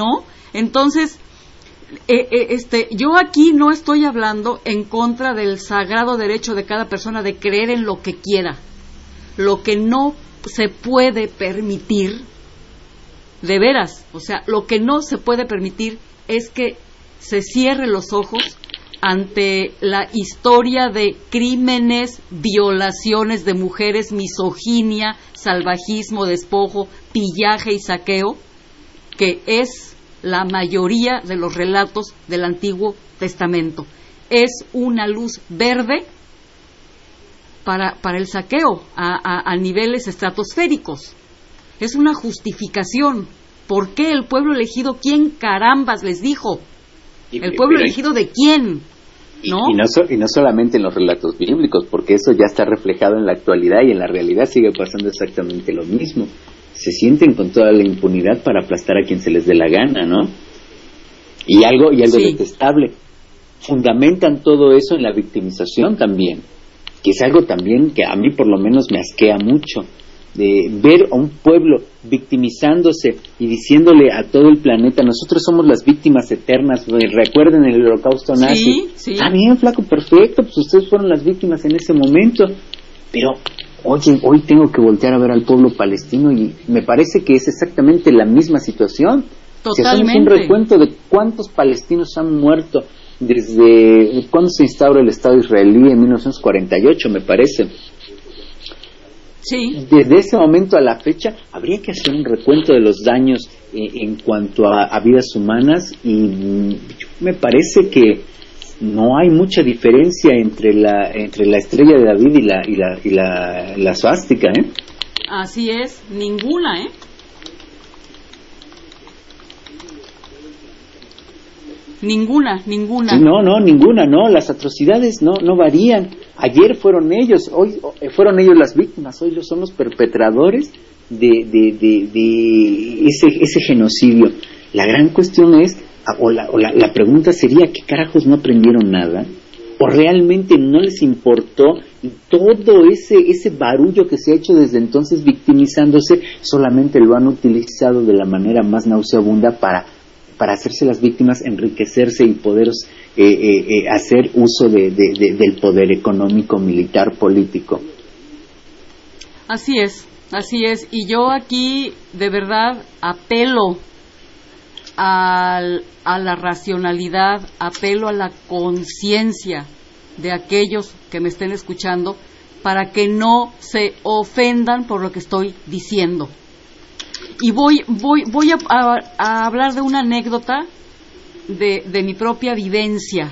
Entonces, yo aquí no estoy hablando en contra del sagrado derecho de cada persona de creer en lo que quiera. Lo que no se puede permitir, de veras, o sea, lo que no se puede permitir es que se cierren los ojos ante la historia de crímenes, violaciones de mujeres, misoginia, salvajismo, despojo, pillaje y saqueo, que es la mayoría de los relatos del Antiguo Testamento. Es una luz verde para el saqueo a niveles estratosféricos. Es una justificación. ¿Por qué el pueblo elegido? ¿Quién carambas les dijo? ¿El pueblo elegido de quién? ¿No? Y no solamente en los relatos bíblicos, porque eso ya está reflejado en la actualidad y en la realidad sigue pasando exactamente lo mismo. Se sienten con toda la impunidad para aplastar a quien se les dé la gana, ¿no? Y algo sí, detestable. Fundamentan todo eso en la victimización también, que es algo también que a mí por lo menos me asquea mucho. De ver a un pueblo victimizándose y diciéndole a todo el planeta, nosotros somos las víctimas eternas, recuerden el holocausto nazi. Sí. Está bien, flaco, perfecto, pues ustedes fueron las víctimas en ese momento, pero oye, hoy tengo que voltear a ver al pueblo palestino y me parece que es exactamente la misma situación. Si hacemos un recuento de cuántos palestinos han muerto desde cuando se instaura el Estado israelí en 1948, me parece. Sí. Desde ese momento a la fecha habría que hacer un recuento de los daños en cuanto a vidas humanas, y me parece que no hay mucha diferencia entre la estrella de David y la suástica, ¿eh? Así es, ninguna, ¿eh? Ninguna. Sí, ninguna, las atrocidades no varían. Ayer fueron ellos, hoy fueron ellos las víctimas, hoy son los perpetradores de ese genocidio. La gran cuestión es, la pregunta sería, ¿qué carajos no aprendieron nada? ¿O realmente no les importó? Y todo ese barullo que se ha hecho desde entonces victimizándose, solamente lo han utilizado de la manera más nauseabunda para hacerse las víctimas, enriquecerse y poder hacer uso del poder económico, militar, político. Así es. Y yo aquí de verdad apelo a la racionalidad, apelo a la conciencia de aquellos que me estén escuchando para que no se ofendan por lo que estoy diciendo. Y voy a hablar de una anécdota de mi propia vivencia.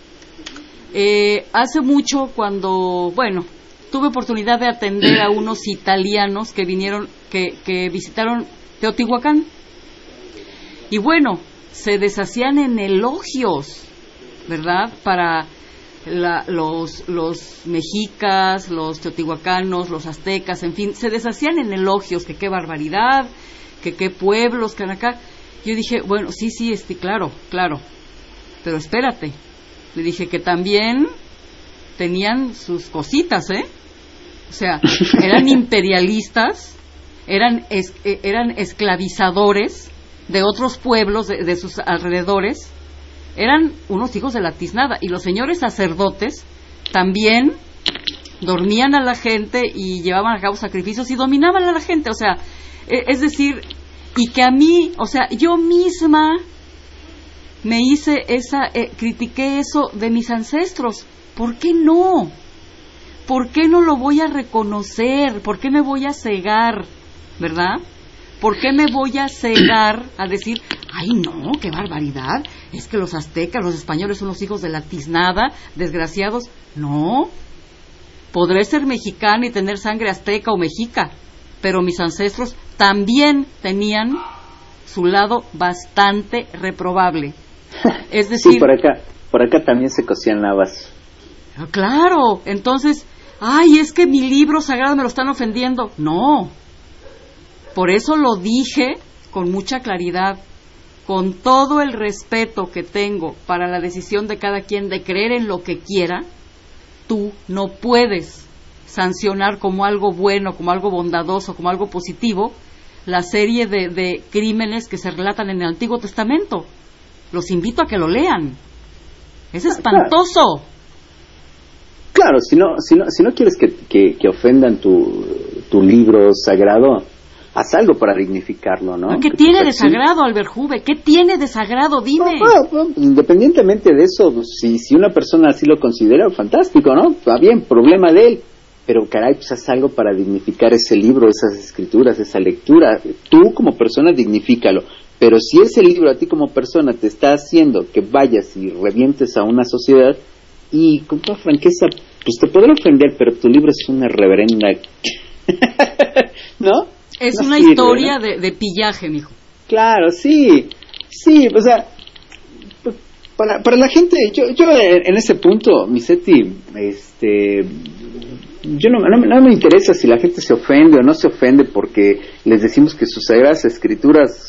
Hace mucho, cuando, tuve oportunidad de atender a unos italianos que vinieron, que visitaron Teotihuacán. Y se deshacían en elogios, ¿verdad? Para los mexicas, los teotihuacanos, los aztecas, en fin, se deshacían en elogios, que qué barbaridad, que qué pueblos, que acá. Yo dije, sí, claro, pero espérate, le dije que también tenían sus cositas, o sea, eran imperialistas, eran esclavizadores de otros pueblos de sus alrededores, eran unos hijos de la tiznada, y los señores sacerdotes también dormían a la gente y llevaban a cabo sacrificios y dominaban a la gente, o sea, es decir, y que a mí, o sea, yo misma me hice critiqué eso de mis ancestros. ¿Por qué no? ¿Por qué no lo voy a reconocer? ¿Por qué me voy a cegar? ¿Verdad? ¿Por qué me voy a cegar a decir, ay no, qué barbaridad, es que los aztecas, los españoles son los hijos de la tiznada, desgraciados? No, podré ser mexicana y tener sangre azteca o mexica, pero mis ancestros también tenían su lado bastante reprobable. Es decir, sí, por acá también se cosían habas. Claro, entonces, ay, es que mi libro sagrado me lo están ofendiendo. No, por eso lo dije con mucha claridad, con todo el respeto que tengo para la decisión de cada quien de creer en lo que quiera. Tú no puedes sancionar como algo bueno, como algo bondadoso, como algo positivo la serie de crímenes que se relatan en el Antiguo Testamento. Los invito a que lo lean. Es espantoso. Claro, si no quieres que ofendan tu libro sagrado, haz algo para dignificarlo, ¿no? ¿Qué tiene de sagrado, Albert Hube? ¿Qué tiene de sagrado? Dime. No, independientemente de eso, si una persona así lo considera, fantástico, ¿no? Va bien, problema de él. Pero caray, pues haz algo para dignificar ese libro, esas escrituras, esa lectura. Tú como persona dignifícalo. Pero si ese libro a ti como persona te está haciendo que vayas y revientes a una sociedad, y con toda franqueza, pues te podrá ofender, pero tu libro es una reverenda... ¿no? Es no una sirve, historia, ¿no? de pillaje, mijo. Claro, sí, o sea, para la gente, yo en ese punto, Misetti, yo no me interesa si la gente se ofende o no se ofende porque les decimos que sus sagradas escrituras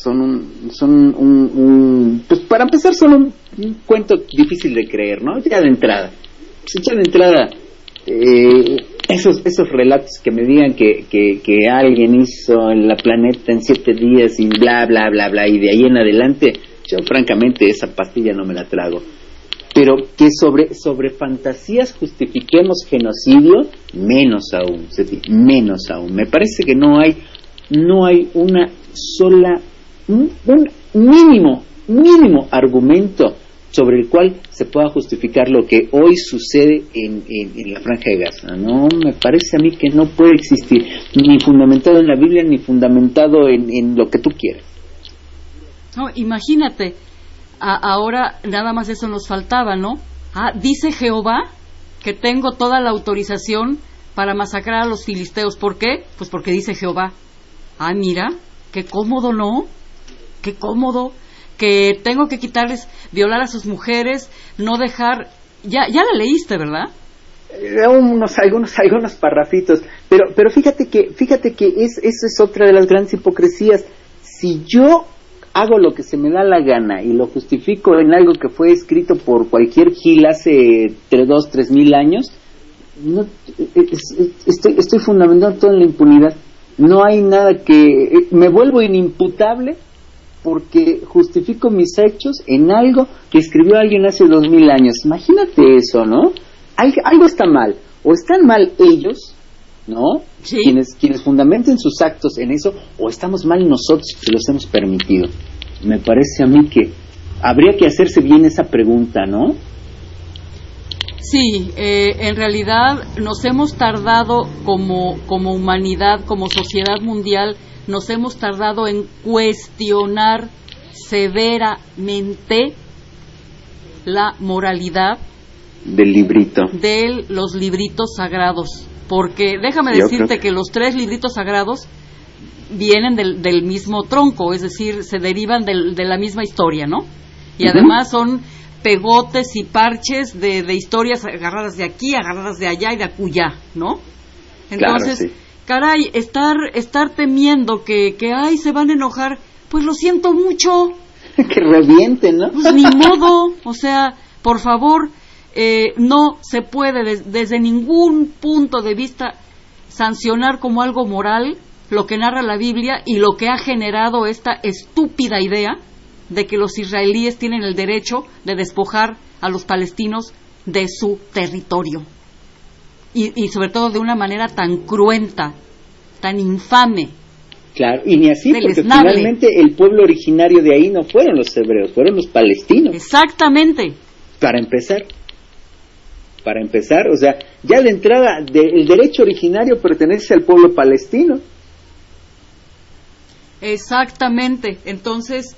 pues para empezar son un cuento difícil de creer, ¿no? Ya de entrada, esos relatos que me digan que alguien hizo en la planeta en 7 días y bla bla bla bla y de ahí en adelante, yo francamente esa pastilla no me la trago. Pero que sobre fantasías justifiquemos genocidio, menos aún. Me parece que no hay una sola, un mínimo argumento sobre el cual se pueda justificar lo que hoy sucede en la Franja de Gaza. No, me parece a mí que no puede existir, ni fundamentado en la Biblia, ni fundamentado en lo que tú quieras. No, imagínate. Ahora nada más eso nos faltaba, ¿no? Dice Jehová que tengo toda la autorización para masacrar a los filisteos. ¿Por qué? Pues porque dice Jehová. Mira, qué cómodo, ¿no? Qué cómodo. Que tengo que quitarles, violar a sus mujeres, no dejar... Ya la leíste, ¿verdad? Algunos parrafitos, pero fíjate que esa es otra de las grandes hipocresías. Si yo hago lo que se me da la gana y lo justifico en algo que fue escrito por cualquier gil hace 2,000-3,000 años, no, estoy fundamentando todo en la impunidad. No hay nada que... me vuelvo inimputable porque justifico mis hechos en algo que escribió alguien hace 2,000 años. Imagínate eso, ¿no? Algo está mal. O están mal ellos, ¿no? Sí. Quienes fundamenten sus actos en eso, o estamos mal nosotros que los hemos permitido. Me parece a mí que habría que hacerse bien esa pregunta, ¿no? Sí, en realidad nos hemos tardado como humanidad, como sociedad mundial, nos hemos tardado en cuestionar severamente la moralidad del librito, de los libritos sagrados. Porque déjame decirte que los 3 libritos sagrados vienen del mismo tronco, es decir, se derivan de la misma historia, ¿no? Y además son pegotes y parches de historias agarradas de aquí, agarradas de allá y de acullá, ¿no? Entonces, claro, sí. Caray, estar temiendo que se van a enojar, pues lo siento mucho. Que revienten, ¿no? Pues ni modo, o sea, por favor, no se puede desde ningún punto de vista sancionar como algo moral lo que narra la Biblia y lo que ha generado esta estúpida idea de que los israelíes tienen el derecho de despojar a los palestinos de su territorio. Y sobre todo de una manera tan cruenta, tan infame. Claro, y ni así, porque finalmente el pueblo originario de ahí no fueron los hebreos, fueron los palestinos. Exactamente. Para empezar, o sea, ya de entrada, el derecho originario pertenece al pueblo palestino. Exactamente. Entonces,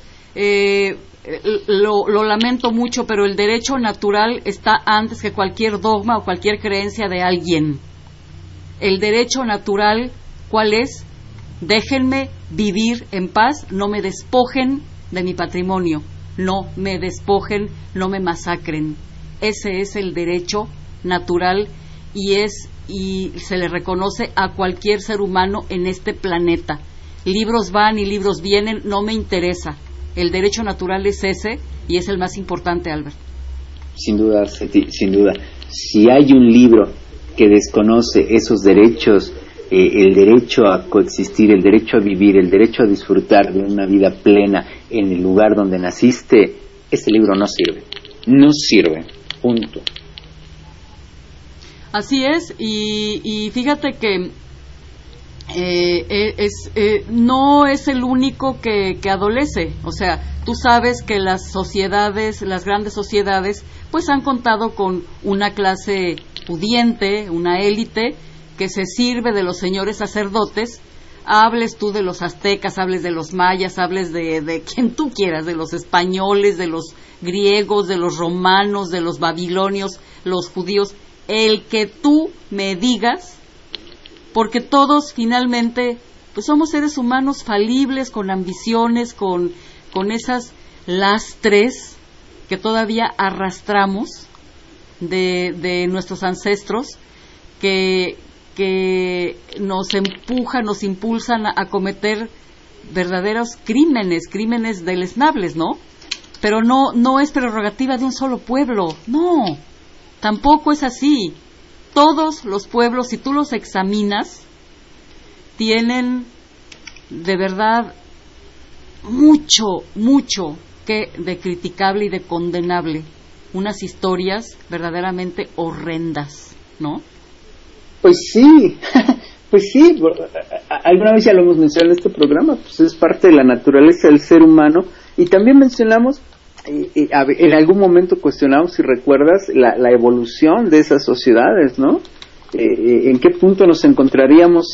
lo lamento mucho, pero el derecho natural está antes que cualquier dogma o cualquier creencia de alguien. El derecho natural, ¿cuál es? Déjenme vivir en paz, no me despojen de mi patrimonio, no me despojen, no me masacren. Ese es el derecho natural y se le reconoce a cualquier ser humano en este planeta. Libros van y libros vienen, no me interesa. El derecho natural es ese y es el más importante, Albert. Sin duda, Seti, sin duda. Si hay un libro que desconoce esos derechos, el derecho a coexistir, el derecho a vivir, el derecho a disfrutar de una vida plena en el lugar donde naciste, este libro no sirve. No sirve. Punto. Así es, y fíjate que no es el único que adolece. O sea, tú sabes que las sociedades, las grandes sociedades, pues han contado con una clase pudiente, una élite que se sirve de los señores sacerdotes. Hables tú de los aztecas, hables de los mayas, hables de quien tú quieras, de los españoles, de los griegos, de los romanos, de los babilonios, los judíos, el que tú me digas, porque todos finalmente pues somos seres humanos falibles, con ambiciones, con esas lastres que todavía arrastramos de nuestros ancestros, que nos empujan, nos impulsan a cometer verdaderos crímenes deleznables, ¿no? Pero no es prerrogativa de un solo pueblo, no, tampoco es así. Todos los pueblos, si tú los examinas, tienen de verdad mucho que de criticable y de condenable, unas historias verdaderamente horrendas, ¿no? Pues sí, alguna vez ya lo hemos mencionado en este programa, pues es parte de la naturaleza del ser humano, y también mencionamos, en algún momento cuestionamos, si recuerdas, la evolución de esas sociedades, ¿no? ¿En qué punto nos encontraríamos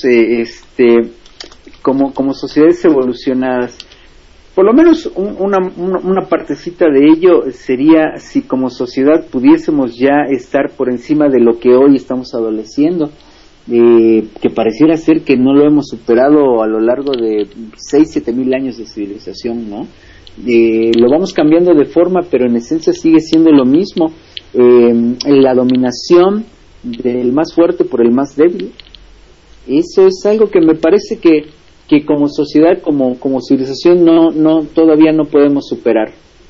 como sociedades evolucionadas? Por lo menos una partecita de ello sería si como sociedad pudiésemos ya estar por encima de lo que hoy estamos adoleciendo, que pareciera ser que no lo hemos superado a lo largo de 6-7 mil años de civilización, ¿no? Lo vamos cambiando de forma, pero en esencia sigue siendo lo mismo, la dominación del más fuerte por el más débil. Eso es algo que me parece que como sociedad, como civilización, todavía no podemos superar.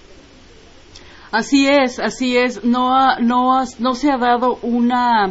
Así es, no se ha dado una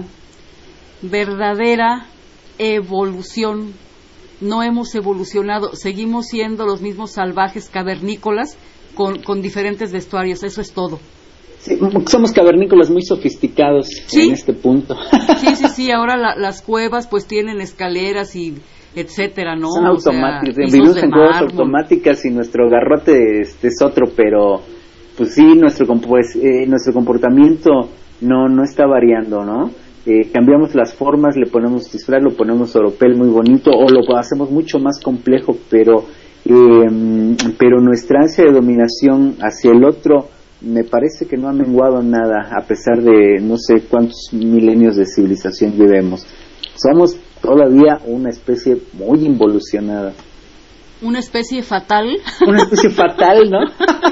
verdadera evolución, no hemos evolucionado, seguimos siendo los mismos salvajes cavernícolas con diferentes vestuarios, eso es todo. Sí, somos cavernícolas muy sofisticados, ¿sí? En este punto. Sí, ahora las cuevas pues tienen escaleras y etcétera, ¿no? Son automáticas, vivimos en cuevas automáticas y nuestro garrote es otro, pero pues sí, nuestro comportamiento no está variando, ¿no? Cambiamos las formas, le ponemos disfraz, lo ponemos oropel muy bonito, o lo hacemos mucho más complejo, pero nuestra ansia de dominación hacia el otro me parece que no ha menguado nada, a pesar de no sé cuántos milenios de civilización llevemos. Somos todavía una especie muy involucionada. Una especie fatal. Una especie fatal, ¿no?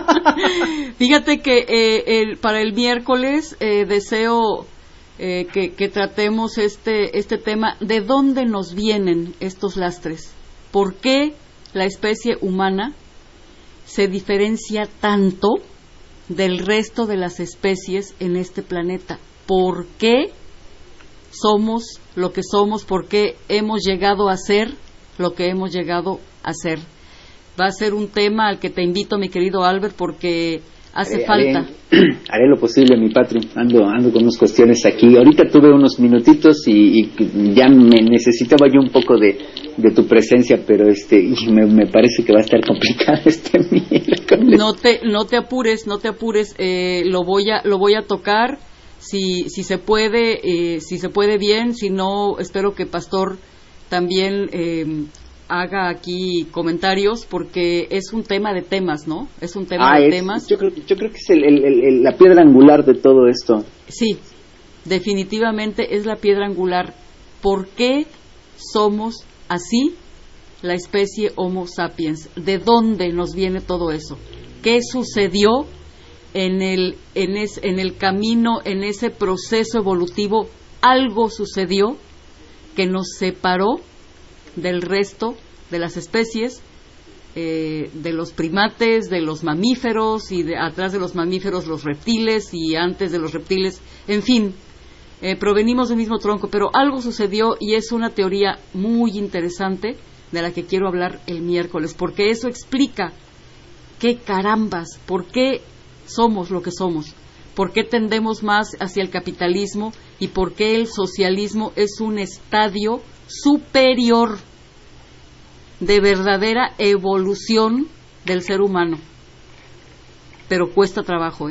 Fíjate que para el miércoles deseo que tratemos este tema. ¿De dónde nos vienen estos lastres? ¿Por qué la especie humana se diferencia tanto del resto de las especies en este planeta? ¿Por qué somos lo que somos? ¿Por qué hemos llegado a ser lo que hemos llegado a ser? Va a ser un tema al que te invito, mi querido Albert, porque hace falta. Haré lo posible, mi Patri. Ando con unas cuestiones aquí. Ahorita tuve unos minutitos y ya me necesitaba yo un poco de tu presencia, pero me parece que va a estar complicado miércoles. No te apures. Lo voy a tocar. Si se puede bien, si no, espero que Pastor también haga aquí comentarios, porque es un tema de temas, ¿no? Es un tema de temas. Yo creo que es la piedra angular de todo esto. Sí, definitivamente es la piedra angular. ¿Por qué somos así, la especie Homo sapiens? ¿De dónde nos viene todo eso? ¿Qué sucedió en el camino, en ese proceso evolutivo? Algo sucedió que nos separó del resto de las especies, de los primates, de los mamíferos, y atrás de los mamíferos los reptiles, y antes de los reptiles, en fin, provenimos del mismo tronco, pero algo sucedió y es una teoría muy interesante de la que quiero hablar el miércoles, porque eso explica qué carambas, por qué somos lo que somos, por qué tendemos más hacia el capitalismo y por qué el socialismo es un estadio superior de verdadera evolución del ser humano. Pero cuesta trabajo,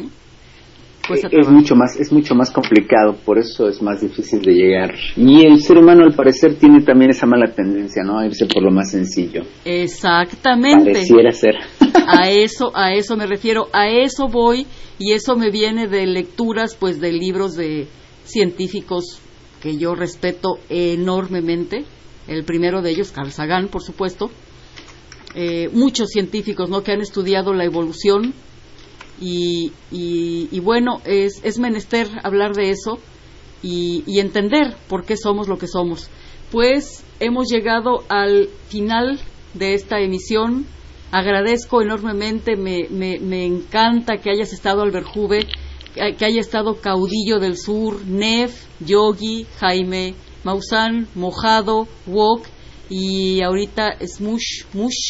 Es mucho más complicado, por eso es más difícil de llegar. Y el ser humano, al parecer, tiene también esa mala tendencia, ¿no? A irse por lo más sencillo. Exactamente. Pareciera ser. A eso me refiero, a eso voy, y eso me viene de lecturas, pues, de libros de científicos que yo respeto enormemente. El primero de ellos, Carl Sagan, por supuesto. Muchos científicos, ¿no?, que han estudiado la evolución. Y bueno, es menester hablar de eso y entender por qué somos lo que somos. Pues hemos llegado al final de esta emisión. Agradezco enormemente, me encanta que hayas estado, Alberjube, que haya estado Caudillo del Sur, Nef, Yogi, Jaime, Maussan, Mojado, Wok y ahorita Smush.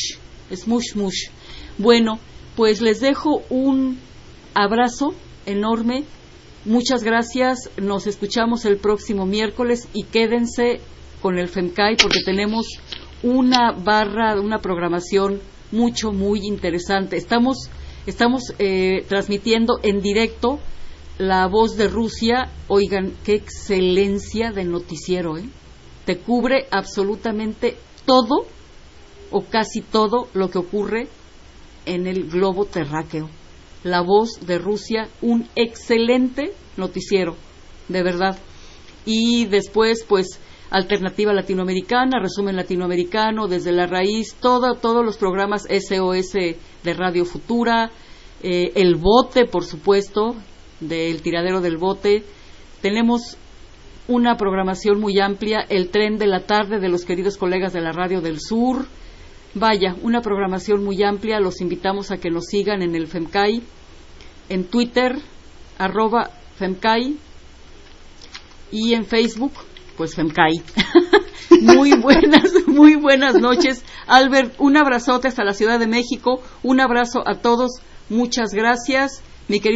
Bueno, pues les dejo un abrazo enorme. Muchas gracias. Nos escuchamos el próximo miércoles y quédense con el FEMCAI porque tenemos una programación muy interesante. Estamos transmitiendo en directo La Voz de Rusia. Oigan, qué excelencia de noticiero, Te cubre absolutamente todo o casi todo lo que ocurre en el globo terráqueo. La Voz de Rusia, un excelente noticiero, de verdad. Y después, pues, Alternativa Latinoamericana, Resumen Latinoamericano, Desde la Raíz, todos los programas SOS de Radio Futura, El Bote, por supuesto, del Tiradero del Bote. Tenemos una programación muy amplia, El Tren de la Tarde de los queridos colegas de la Radio del Sur. Vaya, una programación muy amplia. Los invitamos a que nos sigan en el FEMCAI, en Twitter, @FEMCAI, y en Facebook, pues FEMCAI. Muy buenas noches. Albert, un abrazote hasta la Ciudad de México. Un abrazo a todos. Muchas gracias. Mi querido